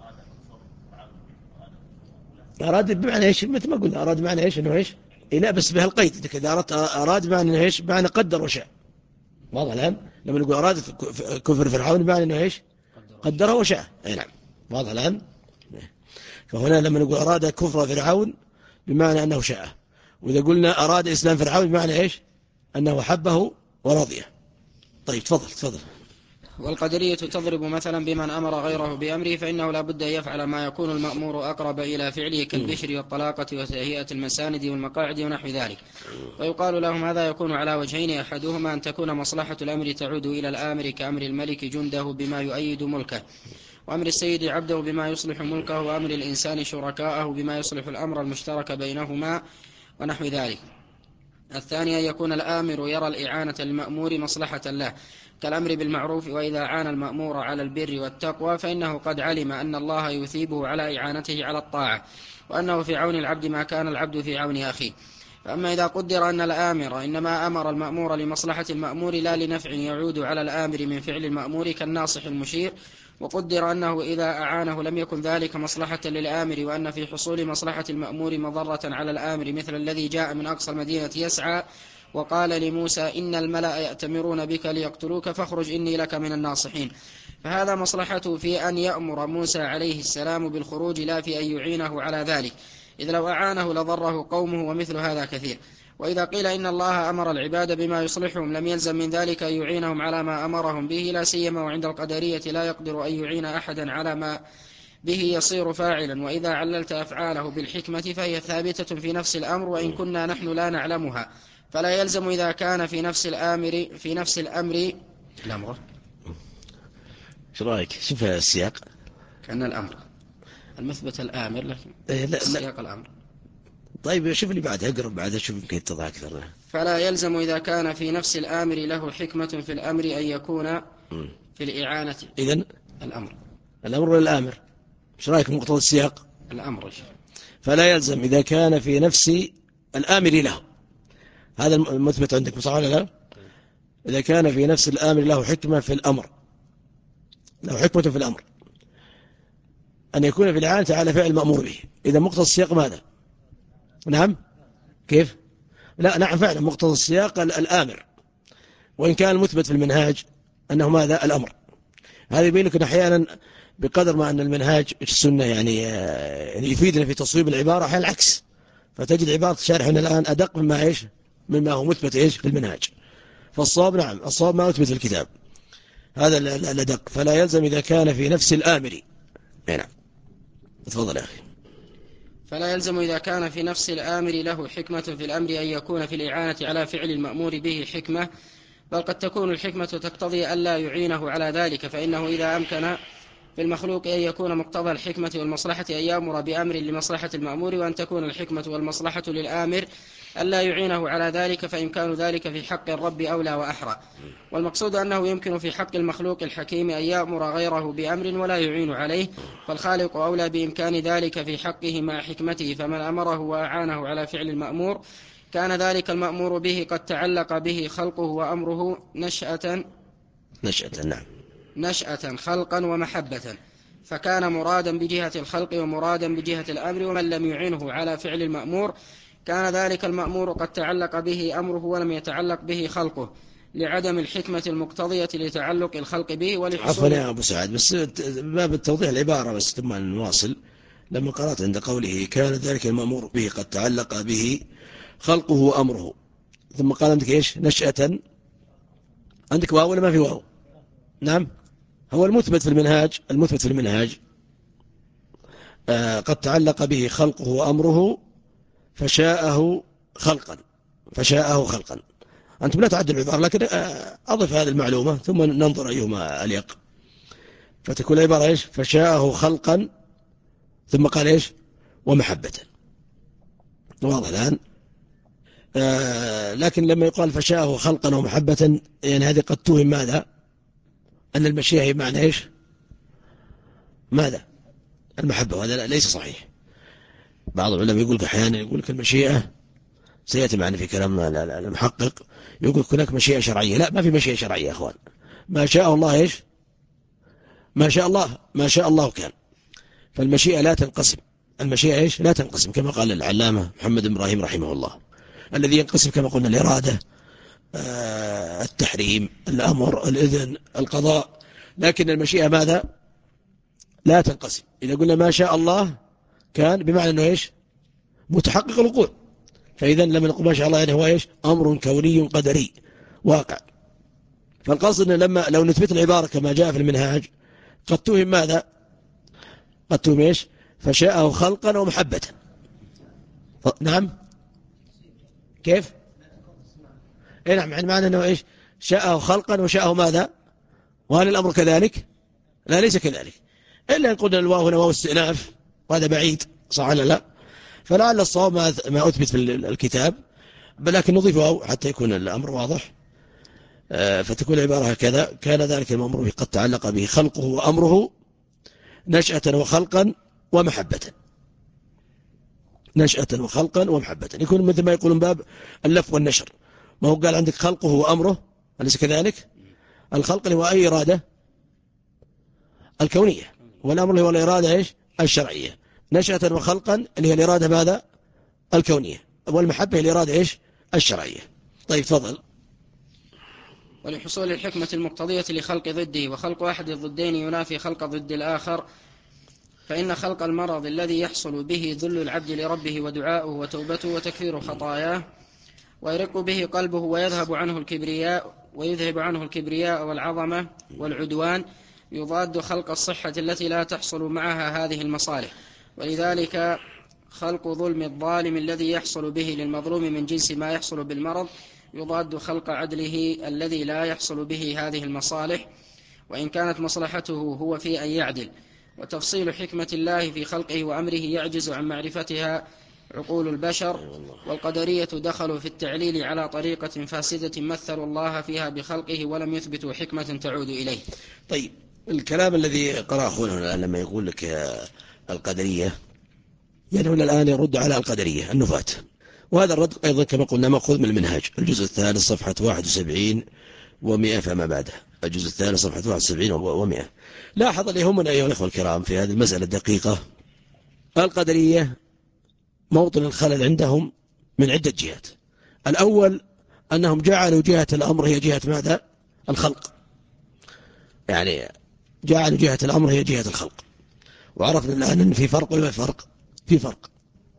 أراد بمعنى إيش؟ مثل ما قلنا أراد بمعنى إيش؟ إنه إيش؟ إيه لا، بس بهالقيد إذا أردت أراد بمعنى إيش؟ بمعنى قدر وشاء. واضح الآن؟ لما نقول أراد كفر فرعون بمعنى إنه إيش؟ قدره وشاء. أي نعم، واضح الآن؟ فهنا لما نقول أراد كفر فرعون بمعنى أنه شاء، وإذا قلنا أراد إسلام فرعون بمعنى إيش؟ أنه حبه ورضيه. طيب تفضل تفضل.
والقدرية تضرب مثلا بمن أمر غيره بأمره، فإنه لا بد أن يفعل ما يكون المأمور أقرب إلى فعله كالبشر والطلاقة وتهيئة المساند والمقاعد ونحو ذلك. ويقال لهم هذا يكون على وجهين: أحدهما أن تكون مصلحة الأمر تعود إلى الآمر كأمر الملك جنده بما يؤيد ملكه، وأمر السيد عبده بما يصلح ملكه، وأمر الإنسان شركاءه بما يصلح الأمر المشترك بينهما ونحو ذلك. الثاني أن يكون الآمر يرى الإعانة للمأمور مصلحة له كالأمر بالمعروف، وإذا عان المأمور على البر والتقوى فإنه قد علم أن الله يثيبه على إعانته على الطاعة، وأنه في عون العبد ما كان العبد في عون أخيه. فأما إذا قدر أن الآمر إنما أمر المأمور لمصلحة المأمور لا لنفع يعود على الآمر من فعل المأمور كالناصح المشير، وقدر أنه إذا أعانه لم يكن ذلك مصلحة للآمر، وأن في حصول مصلحة المأمور مضرة على الآمر، مثل الذي جاء من أقصى المدينة يسعى وقال لموسى إن الملأ يأتمرون بك ليقتلوك فاخرج إني لك من الناصحين. فهذا مصلحته في أن يأمر موسى عليه السلام بالخروج لا في أن يعينه على ذلك، إذ لو أعانه لضره قومه، ومثل هذا كثير. وإذا قيل إن الله أمر العباد بما يصلحهم لم يلزم من ذلك أن يعينهم على ما أمرهم به، لا سيما وعند القدرية لا يقدر أن يعين أحدا على ما به يصير فاعلا. وإذا عللت أفعاله بالحكمة فهي ثابتة في نفس الأمر، وإن كنا نحن لا نعلمها، فلا يلزم إذا كان في نفس الأمر في نفس الأمر الأمر.
شو رأيك؟ شوف السياق
كأن الأمر المثبت الآمر، لكن
إيه لا
سياق
لا.
الأمر.
طيب شوف اللي بعدها، اقرب بعدها شوف يمكن يتضح أكثر.
فلا يلزم إذا كان في نفس الآمر له حكمة في الأمر أن يكون في الإعانة.
إذن
الأمر
الأمر ولا الآمر؟ شو رأيك مقتضى السياق؟
الأمر.
فلا يلزم إذا كان في نفس الآمر له، هذا المثبت عندك صح ولا لا؟ إذا كان في نفس الآمر له حكمة في الأمر، له حكمة في الأمر أن يكون في الإعانة على فعل مأمور به. إذا مقتضى السياق ماذا؟ نعم كيف؟ لا نعم فعلا مقتضى السياق الآمر، وإن كان المثبت في المنهاج أنه ماذا؟ الأمر. هذا يبين لك أحيانا بقدر ما أن المنهاج السنة يعني يفيدنا في تصويب العبارة، أحيانا العكس، فتجد عبارة شارحنا الآن أدق مما إيش؟ مما هو مثبت إيش في المنهاج. فالصواب نعم الصواب ما مثبت في الكتاب، هذا الأدق. فلا يلزم إذا كان في نفس الآمر. نعم تفضل يا أخي.
فلا يلزم إذا كان في نفس الآمر له حكمة في الأمر أن يكون في الإعانة على فعل المأمور به حكمة، بل قد تكون الحكمة تقتضي ألا يعينه على ذلك، فإنه إذا أمكن في المخلوق أن يكون مقتضى الحكمة والمصلحة أن يأمر بأمر لمصلحة المأمور، وأن تكون الحكمة والمصلحة للآمر ألا يعينه على ذلك، فإمكان ذلك في حق الرب أولى وأحرى. والمقصود أنه يمكن في حق المخلوق الحكيم أن يأمر غيره بأمر ولا يعين عليه، فالخالق أولى بإمكان ذلك في حقه مع حكمته، فمن أمره وأعانه على فعل المأمور كان ذلك المأمور به قد تعلق به خلقه وأمره نشأة
نشأة نعم
نشأة خلقا ومحبة، فكان مرادا بجهة الخلق ومرادا بجهة الأمر. ومن لم يعنه على فعل المأمور كان ذلك المأمور قد تعلق به أمره ولم يتعلق به خلقه، لعدم الحكمة المقتضية لتعلق الخلق به ولحصول.
عفوا يا أبو سعد، بس باب التوضيح العبارة بس ثم نواصل. لما قرأت عند قوله كان ذلك المأمور به قد تعلق به خلقه وأمره، ثم قال عندك إيش؟ نشأة. عندك واو ولا ما في واو؟ نعم هو المثبت في المنهاج، المثبت في المنهاج آه قد تعلق به خلقه وأمره فشاءه خلقا، فشاءه خلقا. أنتم لا تعدل العبارة، لكن آه أضف هذه المعلومة ثم ننظر أيهما أليق. فتكون العبارة إيش؟ فشاءه خلقا، ثم قال إيش؟ ومحبة. واضح الآن؟ آه لكن لما يقال فشاءه خلقا ومحبة، يعني هذه قد توهم ماذا؟ أن المشيئة هي معنى إيش؟ ماذا؟ المحبة، وهذا ليس صحيح. بعض العلماء يقول أحيانا يقول لك المشيئة، سيأتي معنا في كلام المحقق، يقول هناك مشيئة شرعية. لا، ما في مشيئة شرعية يا أخوان. ما شاء الله إيش؟ ما شاء الله ما شاء الله كان. فالمشيئة لا تنقسم، المشيئة إيش؟ لا تنقسم، كما قال العلامة محمد بن إبراهيم رحمه الله. الذي ينقسم كما قلنا الإرادة، آه التحريم، الأمر، الإذن، القضاء. لكن المشيئة ماذا؟ لا تنقسم. إذا قلنا ما شاء الله كان بمعنى أنه إيش؟ متحقق الوقوع. فإذا لما نقول ما شاء الله يعني هو إيش؟ أمر كوني قدري واقع. فالقصد أن لما لو نثبت العبارة كما جاء في المنهاج قد توهم ماذا؟ قد توهم إيش؟ فشاءه خلقا ومحبة. نعم كيف؟ إيه نعم، يعني معنى أنه إيش؟ شاءه خلقا وشاءه ماذا؟ وهل الأمر كذلك؟ لا ليس كذلك، إلا أن قلنا الواو هنا واو استئناف، وهذا بعيد صح ولا لا؟ فلعل الصواب ما أثبت في الكتاب، لكن نضيف واو حتى يكون الأمر واضح. فتكون العبارة هكذا: كان ذلك المأمور قد تعلق به خلقه وأمره نشأة وخلقا ومحبة. نشأة وخلقا ومحبة، يكون مثل ما يقولون باب اللف والنشر. ما هو قال عندك خلقه وأمره، أليس كذلك؟ الخلق اللي هو أي إرادة؟ الكونية. والأمر اللي هو الإرادة إيش؟ الشرعية. نشأة وخلقا اللي هي الإرادة ماذا؟ الكونية. والمحبة الإرادة إيش؟ الشرعية. طيب تفضل.
ولحصول الحكمة المقتضية لخلق ضده، وخلق أحد الضدين ينافي خلق ضد الآخر، فإن خلق المرض الذي يحصل به ذل العبد لربه ودعاؤه وتوبته وتكفير خطاياه ويرق به قلبه ويذهب عنه الكبرياء ويذهب عنه الكبرياء والعظمة والعدوان يضاد خلق الصحة التي لا تحصل معها هذه المصالح. ولذلك خلق ظلم الظالم الذي يحصل به للمظلوم من جنس ما يحصل بالمرض يضاد خلق عدله الذي لا يحصل به هذه المصالح، وإن كانت مصلحته هو في أن يعدل. وتفصيل حكمة الله في خلقه وأمره يعجز عن معرفتها عقول البشر. والقدرية دخلوا في التعليل على طريقة فاسدة مثلوا الله فيها بخلقه ولم يثبتوا حكمة تعود إليه.
طيب، الكلام الذي قرأه أخونا الآن لما يقول لك القدرية، يعني هنا الآن يرد على القدرية النفاة، وهذا الرد أيضا كما قلنا مأخوذ من المنهاج الجزء الثالث صفحة واحد وسبعين ومئة فما بعده، الجزء الثالث صفحة واحد وسبعين ومئة. لاحظ اللي هم أيها الأخوة الكرام في هذه المسألة الدقيقة، القدرية موطن الخلل عندهم من عدة جهات. الأول أنهم جعلوا جهة الأمر هي جهة ماذا؟ الخلق، يعني جعلوا جهة الأمر هي جهة الخلق، وعرفنا الآن أن في فرق ولا فرق؟ في فرق.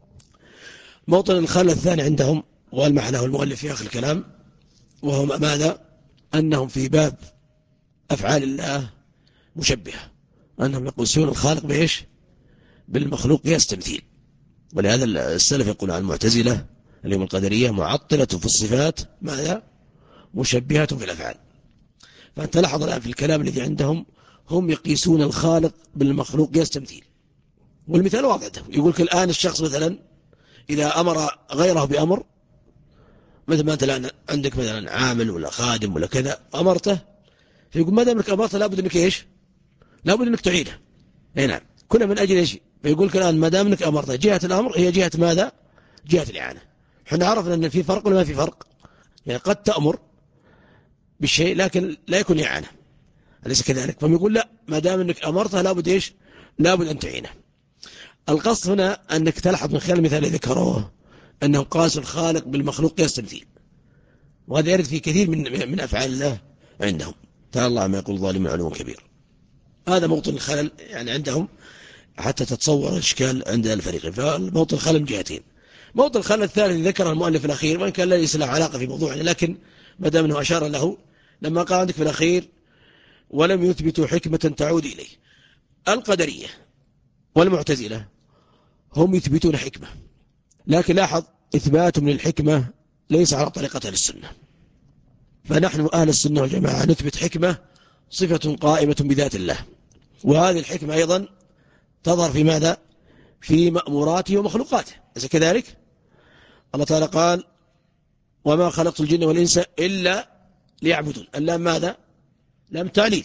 موطن الخلل الثاني عندهم والمح له المؤلف في آخر الكلام، وهو ماذا؟ أنهم في باب أفعال الله مشبهة، أنهم يقيسون الخالق بإيش؟ بالمخلوق قياس تمثيل. ولهذا السلف يقول عن المعتزلة اليوم القدرية معطلة في الصفات ماذا؟ مشبهة في الأفعال. فأنت لاحظ الآن في الكلام الذي عندهم هم يقيسون الخالق بالمخلوق قياس تمثيل. والمثال واضح، يقول لك الآن الشخص مثلا إذا أمر غيره بأمر، مثل ما أنت الآن عندك مثلا عامل ولا خادم ولا كذا أمرته، فيقول ما دام انك أمرته لابد أنك إيش؟ لابد أنك تعيده. أي نعم، كل من أجل إيش؟ فيقول لك الآن ما دام انك أمرته، جهة الأمر هي جهة ماذا؟ جهة الإعانة. احنا عرفنا أن في فرق ولا ما في فرق؟ يعني قد تأمر بالشيء لكن لا يكون إعانة، أليس كذلك؟ فيقول لا، ما دام انك أمرته لابد إيش؟ لابد أن تعينه. القصد هنا أنك تلاحظ من خلال المثال الذي ذكروه أنه قاس الخالق بالمخلوق قياس تمثيل، وهذا يرد في كثير من من أفعال الله عندهم. تعالى الله ما يقول ظالم علو كبير. هذا موطن الخلل يعني عندهم حتى تتصور الإشكال عند الفريقين. فالموطن الخلل من جهتين. موطن الخلل الثالث ذكره المؤلف الأخير، وإن كان ليس له علاقة في موضوعنا، لكن ما دام أنه أشار له لما قال عندك في الأخير ولم يثبتوا حكمة تعود إليه. القدرية والمعتزلة هم يثبتون حكمة، لكن لاحظ إثباتهم للحكمة ليس على طريقة أهل السنة. فنحن أهل السنة والجماعة نثبت حكمة صفة قائمة بذات الله، وهذه الحكمة أيضا تظهر في ماذا؟ في مأموراته ومخلوقاته، إذا كذلك الله تعالى قال وما خلقت الجن والإنس إلا ليعبدون. اللام ماذا؟ لام تعليل.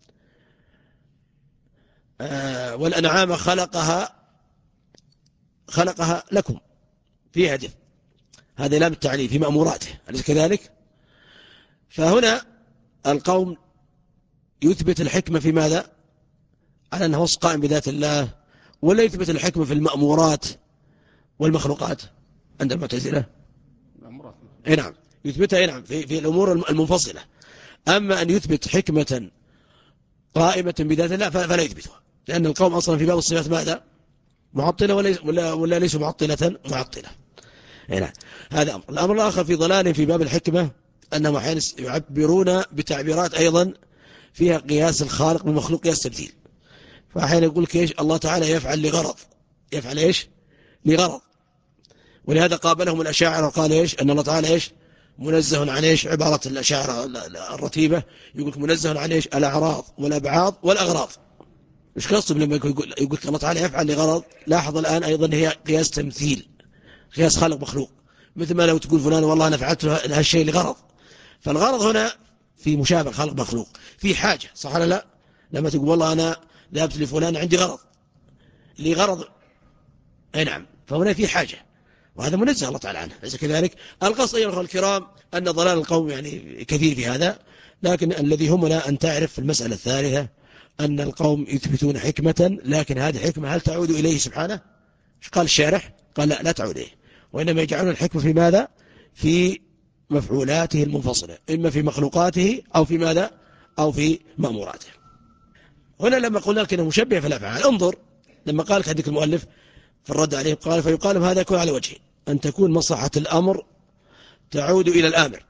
آه والأنعام خلقها خلقها لكم في هدف، هذا لام التعليل في مأموراته، أليس كذلك؟ فهنا القوم يثبت الحكمة في ماذا؟ على أنه وصف قائم بذات الله، ولا يثبت الحكمة في المأمورات والمخلوقات عند المعتزلة؟ اي نعم يثبتها، اي نعم في, في الأمور المنفصلة. أما أن يثبت حكمة قائمة بذات الله فلا يثبتها، لأن القوم أصلا في باب الصفات ماذا؟ معطلة ولا, ولا, ولا ليسوا معطلة؟ معطلة. اي نعم. هذا أمر. الأمر الآخر في ضلال في باب الحكمة أنهم أحيانا يعبرون بتعبيرات أيضا فيها قياس الخالق بالمخلوق قياس تمثيل. فأحيانا يقول لك إيش؟ الله تعالى يفعل لغرض، يفعل إيش؟ لغرض. ولهذا قابلهم الأشاعرة وقال إيش؟ أن الله تعالى إيش؟ منزه عن إيش؟ عبارة الأشاعرة الرتيبة يقول لك منزه عن إيش؟ الأعراض والأبعاض والأغراض. مش قصد لما يقول يقول لك الله تعالى يفعل لغرض. لاحظ الآن أيضا هي قياس تمثيل، قياس خالق مخلوق، مثل ما لو تقول فلان والله أنا فعلت هالشيء لغرض. فالغرض هنا في مشابه خالق مخلوق، في حاجة، صح ولا لا؟ لما تقول والله أنا ذهبت لفلان عندي غرض لغرض، أي نعم، فهنا في حاجة، وهذا منزه الله تعالى عنه، ليس كذلك؟ القصد أيها الأخوة الكرام أن ضلال القوم يعني كثير في هذا، لكن الذي همنا أن تعرف في المسألة الثالثة أن القوم يثبتون حكمة، لكن هذه الحكمة هل تعود إليه سبحانه؟ قال الشارح قال لا لا تعود إليه، وإنما يجعلون الحكمة في ماذا؟ في مفعولاته المنفصلة، إما في مخلوقاته أو في ماذا؟ أو في مأموراته. هنا لما قلنا لك أنه مشبه في الأفعال، انظر لما قال عندك المؤلف في الرد عليه قال فيقال هذا يكون على وجهه أن تكون مصلحة الأمر تعود إلى الآمر.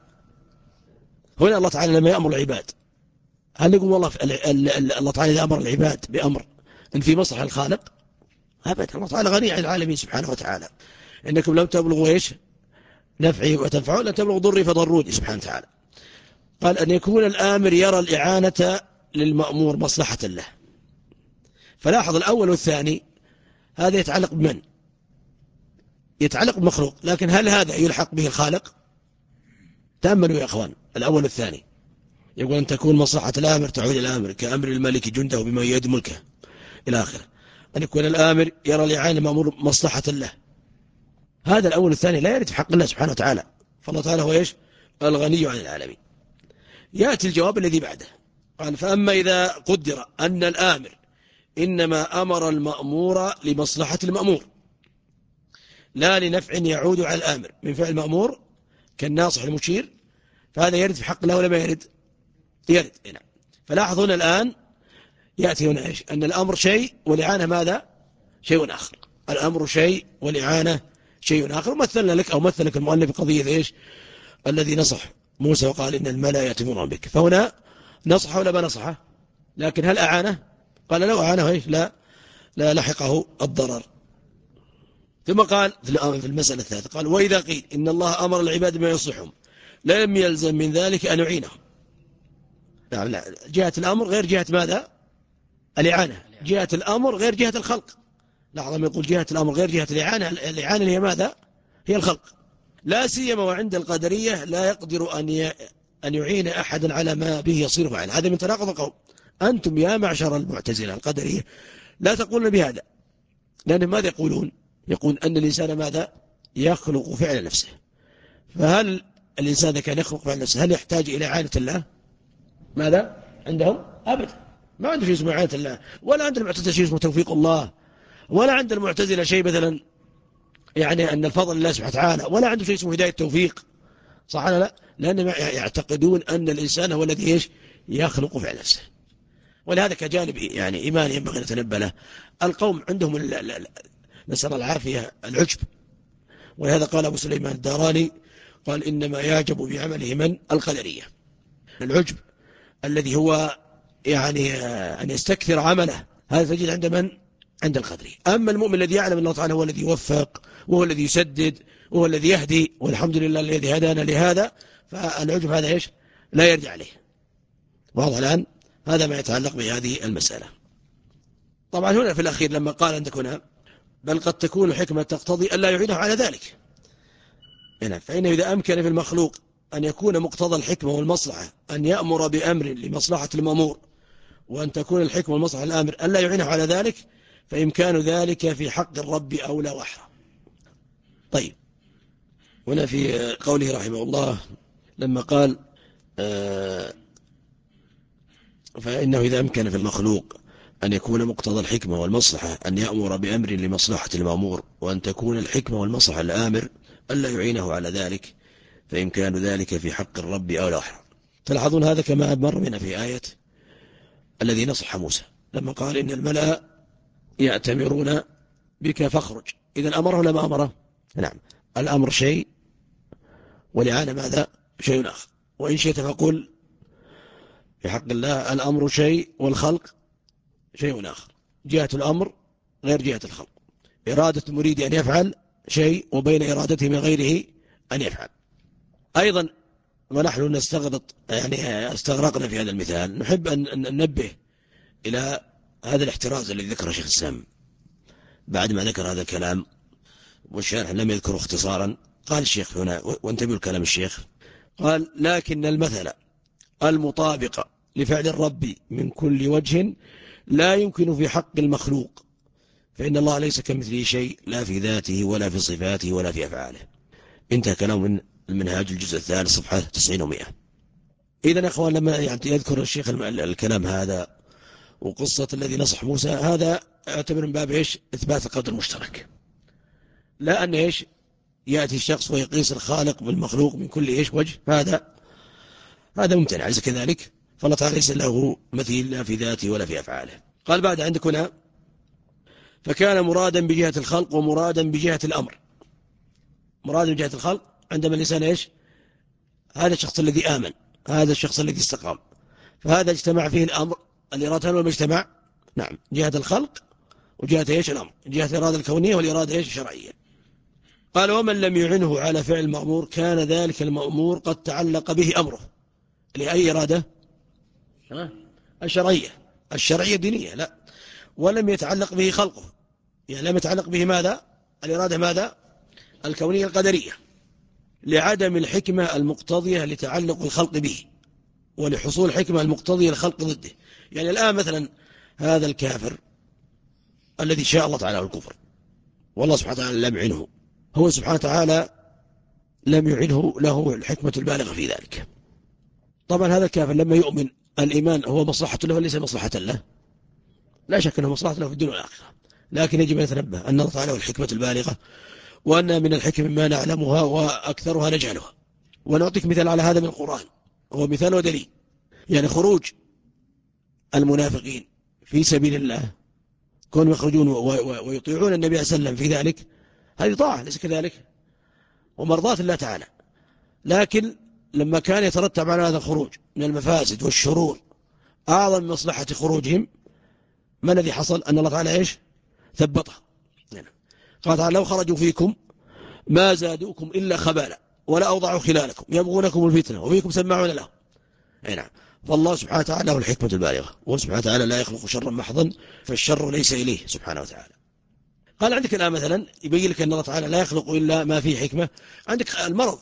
هنا الله تعالى لما يأمر العباد هل نقول والله الله تعالى إذا أمر العباد بأمر إن في مصلحة الخالق؟ أبدا، الله تعالى غني عن العالمين سبحانه وتعالى. إنكم لم تبلغوا إيش نفعي وتنفعوا لن تبلغوا ضري فضروني سبحانه وتعالى. قال أن يكون الآمر يرى الإعانة للمأمور مصلحة له. فلاحظ الأول والثاني هذا يتعلق بمن؟ يتعلق بمخلوق، لكن هل هذا يلحق به الخالق؟ تأملوا يا أخوان الأول والثاني. يقول أن تكون مصلحة الآمر تعود إلى الآمر كأمر الملك جنده بما يد ملكه إلى آخره. أن يكون الآمر يرى الإعانة المأمور مصلحة له. هذا الأول والثاني لا يرد في حق الله سبحانه وتعالى. فالله تعالى هو إيش؟ الغني عن العالمين. يأتي الجواب الذي بعده قال فأما إذا قدر أن الآمر إنما أمر المأمور لمصلحة المأمور لا لنفع يعود على الآمر من فعل المأمور كالناصح المشير، فهذا يرد في حق الله ولا ما يرد؟ يرد. نعم. فلاحظ هنا الآن يأتي هنا إيش؟ أن الأمر شيء والإعانة ماذا؟ شيء آخر. الأمر شيء والإعانة شيء آخر. مثلنا لك أو مثل لك المؤلف قضية إيش؟ الذي نصح موسى وقال إن الملأ يأتمرون بك، فهنا نصحه ولا ما نصحه؟ لكن هل أعانه؟ قال لو أعانه إيش؟ لا لا لحقه الضرر. ثم قال في المسألة الثالثة قال وإذا قيل إن الله أمر العباد بما يصلحهم لم يلزم من ذلك أن يعينهم. نعم لا، جهة الأمر غير جهة ماذا؟ الإعانة. جهة الأمر غير جهة الخلق. لاحظ ما يقول جهة الأمر غير جهة الإعانة. الإعانة هي ماذا؟ هي الخلق. لا سيما وعند القدرية لا يقدر أن أن يعين أحدا على ما به يصير فعل. هذا من تناقض القول. أنتم يا معشر المعتزلة القدرية لا تقولون بهذا، لأن ماذا يقولون؟ يقول أن الإنسان ماذا؟ يخلق فعل نفسه. فهل الإنسان إذا كان يخلق فعل نفسه هل يحتاج إلى إعانة الله؟ ماذا؟ عندهم؟ أبدا، ما عنده شيء اسمه إعانة الله، ولا عند المعتزلة شيء اسمه توفيق الله، ولا عند المعتزلة شيء مثلا يعني أن الفضل لله سبحانه وتعالى، ولا عنده شيء اسمه هداية توفيق. صح ولا لا؟ لأنهم يعتقدون أن الإنسان هو الذي إيش؟ يخلق فعل نفسه. ولهذا كجانب يعني إيمان ينبغي أن نتنبه له. القوم عندهم نسأل العافية العجب، ولهذا قال أبو سليمان الداراني قال إنما يعجب بعمله من القدرية. العجب الذي هو يعني أن يستكثر عمله هذا تجد عند من؟ عند القدري. أما المؤمن الذي يعلم أن الله تعالى هو الذي يوفق وهو الذي يسدد وهو الذي يهدي والحمد لله الذي هدانا لهذا، فالعجب هذا إيش؟ لا يرجع عليه. واضح الآن؟ هذا ما يتعلق بهذه المسألة. طبعا هنا في الأخير لما قال عندك هنا بل قد تكون الحكمة تقتضي ألا يعينه على ذلك. هنا فإنه إذا أمكن في المخلوق أن يكون مقتضى الحكمة والمصلحة أن يأمر بأمر لمصلحة المأمور، وأن تكون الحكمة والمصلحة الآمر ألا يعينه على ذلك، فإمكان ذلك في حق الرب أولى وأحرى. طيب هنا في قوله رحمه الله لما قال آه فإنه إذا أمكن في المخلوق أن يكون مقتضى الحكمة والمصلحة أن يأمر بأمر لمصلحة المأمور، وأن تكون الحكمة والمصلحة الآمر ألا يعينه على ذلك، فإمكان ذلك في حق الرب أولى وأحرى. تلاحظون هذا كما مر بنا في آية الذي نصح موسى لما قال إن الملأ يأتمرون بك فاخرج. إذا أمره ولا ما أمره؟ نعم، الأمر شيء والإعانة ماذا؟ شيء آخر. وإن شئت فقل في حق الله الأمر شيء والخلق شيء آخر. جهة الأمر غير جهة الخلق. إرادة المريد أن يفعل شيء وبين إرادته من غيره أن يفعل. أيضا ونحن نستغرق يعني استغرقنا في هذا المثال نحب أن ننبه إلى هذا الاحتراز الذي ذكره شيخ الإسلام بعد ما ذكر هذا الكلام والشارح لم يذكره اختصارا. قال الشيخ هنا وانتبهوا الكلام الشيخ قال لكن المثل المطابق لفعل الرب من كل وجه لا يمكن في حق المخلوق، فإن الله ليس كمثله شيء لا في ذاته ولا في صفاته ولا في أفعاله. انتهى كلام من المنهاج الجزء الثالث صفحة تسعين ومئة. إذن يا أخوان لما يعني يذكر الشيخ الكلام هذا وقصة الذي نصح موسى هذا اعتبر من باب إيش؟ إثبات القدر المشترك، لا أن إيش يأتي الشخص ويقيس الخالق بالمخلوق من كل إيش وجه، فهذا هذا ممتنع. ليس كذلك، فالله تعالى ليس له مثيل لا في ذاته ولا في أفعاله. قال بعد عندك هنا فكان مرادا بجهة الخلق ومرادا بجهة الأمر. مراد بجهة الخلق عندما الإنسان إيش؟ هذا الشخص الذي آمن، هذا الشخص الذي استقام، فهذا اجتمع فيه الأمر الإرادة والمجتمع. نعم، جهة الخلق وجهة إيش؟ الأمر، جهة الإرادة الكونية والإرادة إيش؟ الشرعية. قال ومن لم يعنه على فعل المأمور كان ذلك المأمور قد تعلق به أمره. لأي إرادة؟ الشرعية، الشرعية الدينية، لا، ولم يتعلق به خلقه، يعني لم يتعلق به ماذا؟ الإرادة ماذا؟ الكونية القدرية، لعدم الحكمة المقتضية لتعلق الخلق به، ولحصول الحكمة المقتضية للخلق ضده. يعني الآن مثلا هذا الكافر الذي شاء الله تعالى الكفر والله سبحانه وتعالى لم يعنه، هو سبحانه وتعالى لم يعنه له الحكمة البالغة في ذلك. طبعا هذا الكافر لما يؤمن الإيمان هو مصلحة له وليس مصلحة له، لا شك أنه مصلحة له في الدنيا والآخرة، لكن يجب أن يتنبه أن الله تعالى له الحكمة البالغة، وأن من الحكم ما نعلمها وأكثرها نجهلها. ونعطيك مثال على هذا من القرآن، هو مثال ودليل. يعني خروج المنافقين في سبيل الله، كونوا يخرجون ويطيعون النبي صلى الله عليه وسلم في ذلك، هذه طاعة ليس كذلك ومرضاة الله تعالى. لكن لما كان يترتب على هذا الخروج من المفاسد والشرور أعظم من مصلحة خروجهم، ما الذي حصل؟ أن الله تعالى إيش؟ ثبطها. قال تعالى لو خرجوا فيكم ما زادوكم إلا خبالا ولا أوضعوا خلالكم يبغونكم الفتنة وفيكم سماعون له. نعم، فالله سبحانه وتعالى له الحكمة البالغة، وسبحانه وتعالى لا يخلق شرا محضا، فالشر ليس إليه سبحانه وتعالى. قال عندك الآن مثلا يبين لك أن الله تعالى لا يخلق إلا ما فيه حكمة. عندك المرض،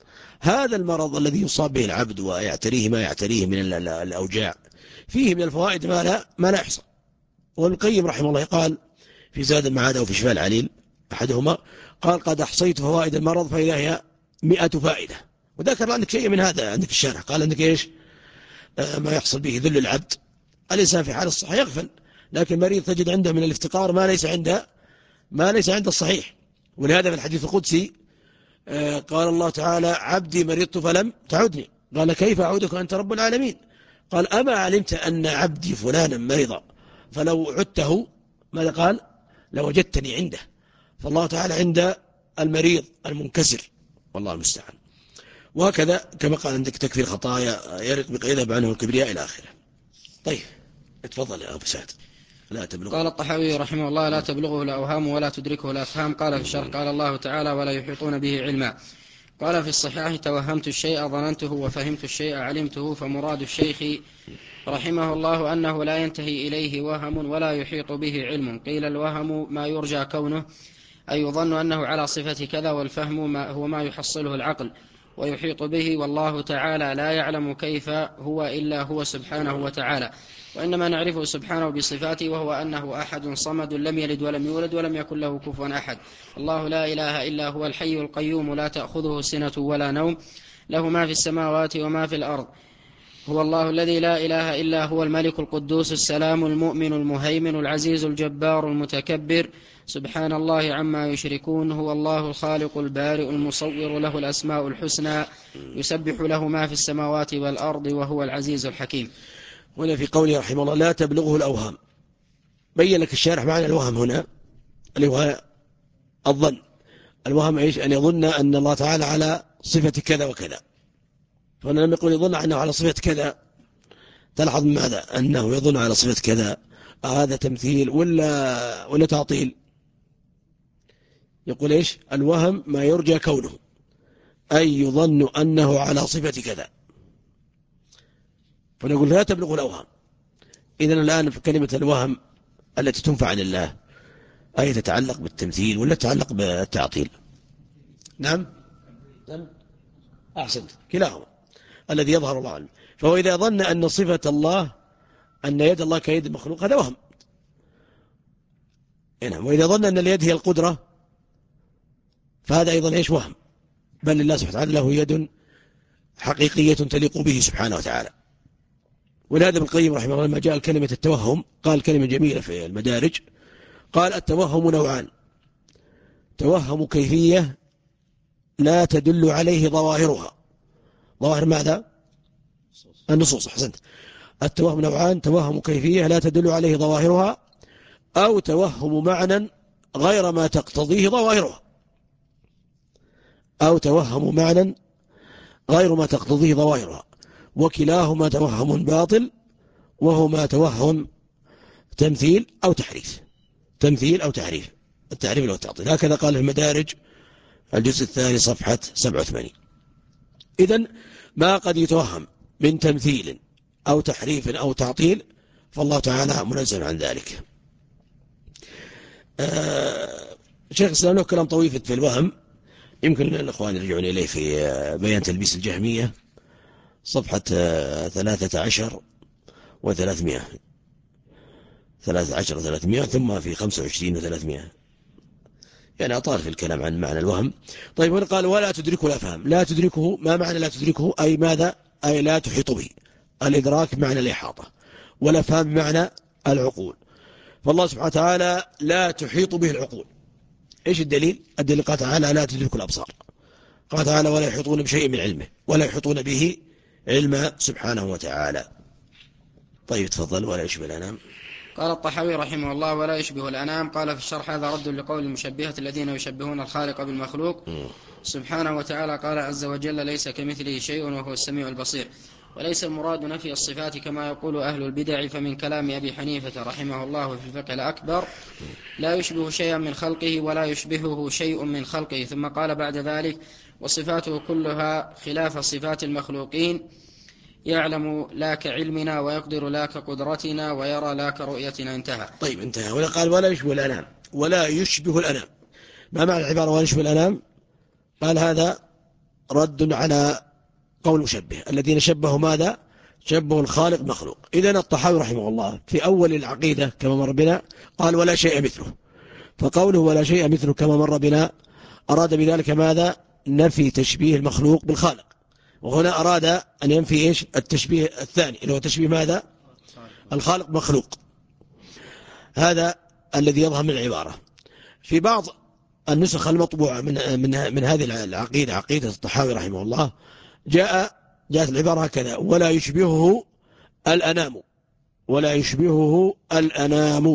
هذا المرض الذي يصاب به العبد ويعتريه ما يعتريه من الأوجاع، فيه من الفوائد ما لا ما لا يحصى. وابن القيم رحمه الله قال في زاد المعاد أو في شفاء العليل أحدهما، قال قد أحصيت فوائد المرض فإذا هي مئة فائدة. وذكر عندك شيء من هذا عندك الشارح، قال عندك إيش؟ آه ما يحصل به ذل العبد. الإنسان في حال الصحة يغفل، لكن المريض تجد عنده من الافتقار ما ليس عنده ما ليس عند الصحيح. ولهذا في الحديث القدسي آه قال الله تعالى عبدي مرضت فلم تعدني، قال كيف أعودك أنت رب العالمين؟ قال أما علمت أن عبدي فلانا مرض فلو عدته ماذا قال؟ لوجدتني عنده. فالله تعالى عند المريض المنكسر، والله المستعان. وهكذا كما قال عندك تكفير خطايا يرق بقيده عنه الكبرياء إلى آخره. طيب اتفضل يا أبو سعد. لا تبلغه.
قال الطحاوي رحمه الله لا تبلغه الأوهام ولا تدركه الأفهام. قال في الشرح قال الله تعالى ولا يحيطون به علما. قال في الصحاح توهمت الشيء ظننته وفهمت الشيء علمته. فمراد الشيخ رحمه الله أنه لا ينتهي إليه وهم ولا يحيط به علم. قيل الوهم ما يرجى كونه، أي يظن أنه على صفة كذا، والفهم ما هو ما يحصله العقل ويحيط به، والله تعالى لا يعلم كيف هو إلا هو سبحانه وتعالى، وإنما نعرفه سبحانه بصفاته، وهو أنه أحد صمد لم يلد ولم يولد ولم يكن له كفوا أحد. الله لا إله إلا هو الحي القيوم لا تأخذه سنة ولا نوم، له ما في السماوات وما في الأرض. هو الله الذي لا إله إلا هو الملك القدوس السلام المؤمن المهيمن العزيز الجبار المتكبر، سبحان الله عما يشركون. هو الله الخالق البارئ المصور له الأسماء الحسنى، يسبح له ما في السماوات والأرض وهو العزيز الحكيم.
هنا في قوله رحمه الله لا تبلغه الأوهام، بين لك الشارح معنى الوهم هنا اللي هو الظن. الوهم إيش؟ أن يظن أن الله تعالى على صفة كذا وكذا. فأنا لما يقول يظن أنه على صفة كذا، تلاحظ ماذا؟ أنه يظن على صفة كذا، هذا تمثيل ولا ولا تعطيل؟ يقول إيش؟ الوهم ما يرجى كونه، أي يظن أنه على صفة كذا. فنقول لا تبلغ الأوهام. إذن الآن في كلمة الوهم التي تنفع عن الله، أي تتعلق بالتمثيل ولا تتعلق بالتعطيل؟ نعم نعم أحسنت، كلاهما الذي يظهر الله عنه. فهو إذا ظن أن صفة الله أن يد الله كيد المخلوق هذا وهم. نعم. وإذا ظن أن اليد هي القدرة فهذا أيضا إيش؟ وهم. بل الله سبحانه وتعالى له يد حقيقية تليق به سبحانه وتعالى. ولهذا ابن القيم رحمه الله لما جاء كلمة التوهم قال كلمة جميلة في المدارج، قال التوهم نوعان: توهم كيفية لا تدل عليه ظواهرها. ظواهر ماذا؟ النصوص. أحسنت. التوهم نوعان: توهم كيفية لا تدل عليه ظواهرها، أو توهم معنى غير ما تقتضيه ظواهرها أو توهم معنى غير ما تقتضيه ظواهرها وكلاهما توهم باطل وهما توهم تمثيل أو تحريف تمثيل أو تحريف التحريف أو التعطيل. هكذا قال في المدارج الجزء الثاني صفحة سبعة وثمانين. إذن ما قد يتوهم من تمثيل أو تحريف أو تعطيل فالله تعالى منزل عن ذلك. آه شيخ الإسلام له كلام طويل في الوهم، يمكن الأخوان يرجعون إليه في بيان تلبيس الجهمية صفحة ثلاثة عشر وثلاثمائة ثلاثة عشر وثلاثمائة ثم في خمسة وعشرين وثلاثمائة، يعني أطال في الكلام عن معنى الوهم. طيب هنا قال ولا تدركه الأفهام. لا تدركه، ما معنى لا تدركه؟ أي ماذا؟ أي لا تحيط به. الإدراك معنى الإحاطة، والأفهام بمعنى العقول. فالله سبحانه وتعالى لا تحيط به العقول. إيش الدليل؟ الدليل قال تعالى لا تدرك الأبصار، قال تعالى ولا يحيطون بشيء من علمه ولا يحيطون به علما سبحانه وتعالى. طيب تفضل. ولا يشبه الأنام.
قال الطحاوي رحمه الله ولا يشبه الأنام. قال في الشرح هذا رد لقول المشبهة الذين يشبهون الخالق بالمخلوق م. سبحانه وتعالى. قال عز وجل ليس كمثله شيء وهو السميع البصير. وليس المراد نفي الصفات كما يقول أهل البدع، فمن كلام أبي حنيفة رحمه الله في الفقه الأكبر لا يشبه شيئا من خلقه ولا يشبهه شيء من خلقه. ثم قال بعد ذلك وصفاته كلها خلاف صفات المخلوقين، يعلم لا كعلمنا ويقدر لا كقدرتنا ويرى لا كرؤيتنا. انتهى.
طيب انتهى. ولا قال ولا يشبه الأنام، ولا يشبه الأنام. ما معنى العبارة ولا يشبه الأنام؟ قال هذا رد على قول مشبه الذين شبهوا ماذا؟ شبهوا الخالق مخلوق. إذن الطحاوي رحمه الله في أول العقيدة كما مر بنا قال ولا شيء مثله، فقوله ولا شيء مثله كما مر بنا أراد بذلك ماذا؟ نفي تشبيه المخلوق بالخالق. وهنا أراد أن ينفي إيش؟ التشبيه الثاني اللي هو تشبيه ماذا؟ الخالق مخلوق. هذا الذي يظهر من العبارة. في بعض النسخ المطبوعة من من من هذه العقيدة عقيدة الطحاوي رحمه الله جاء جاءت العبارة هكذا ولا يشبهه الأنام، ولا يشبهه الأنام.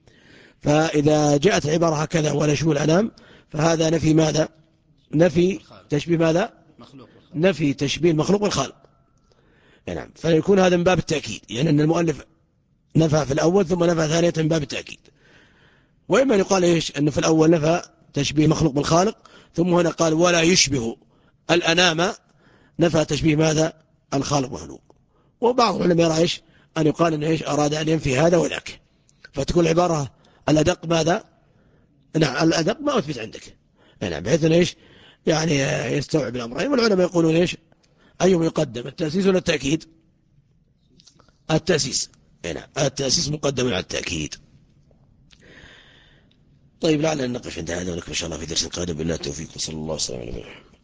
فإذا جاءت العبارة هكذا ولا يشبه الأنام فهذا نفي ماذا؟ نفي تشبيه ماذا؟
مخلوق.
نفي تشبيه المخلوق والخالق. نعم. فيكون هذا من باب التأكيد، يعني أن المؤلف نفى في الأول ثم نفى ثانية من باب التأكيد. وإما يقال إيش؟ أنه في الأول نفى تشبيه المخلوق بالخالق ثم هنا قال ولا يشبه الأنام، نفى تشبيه ماذا؟ الخالق مخلوق. وبعض العلماء يرى إيش؟ أن يقال أنه إيش؟ أراد أن ينفي هذا وذاك، فتكون العبارة الأدق ماذا؟ نعم الأدق ما أثبت عندك، نعم، بحيث أنه إيش؟ يعني يستوعب الأمرين. والعلماء يقولون إيش؟ أيهم يقدم التأسيس ولا التأكيد؟ التأسيس. نعم التأسيس مقدم على التأكيد. طيب لعلنا نقف عند هذا ونكمل إن شاء الله في درس قادم. بالله التوفيق، صلى الله عليه وسلم.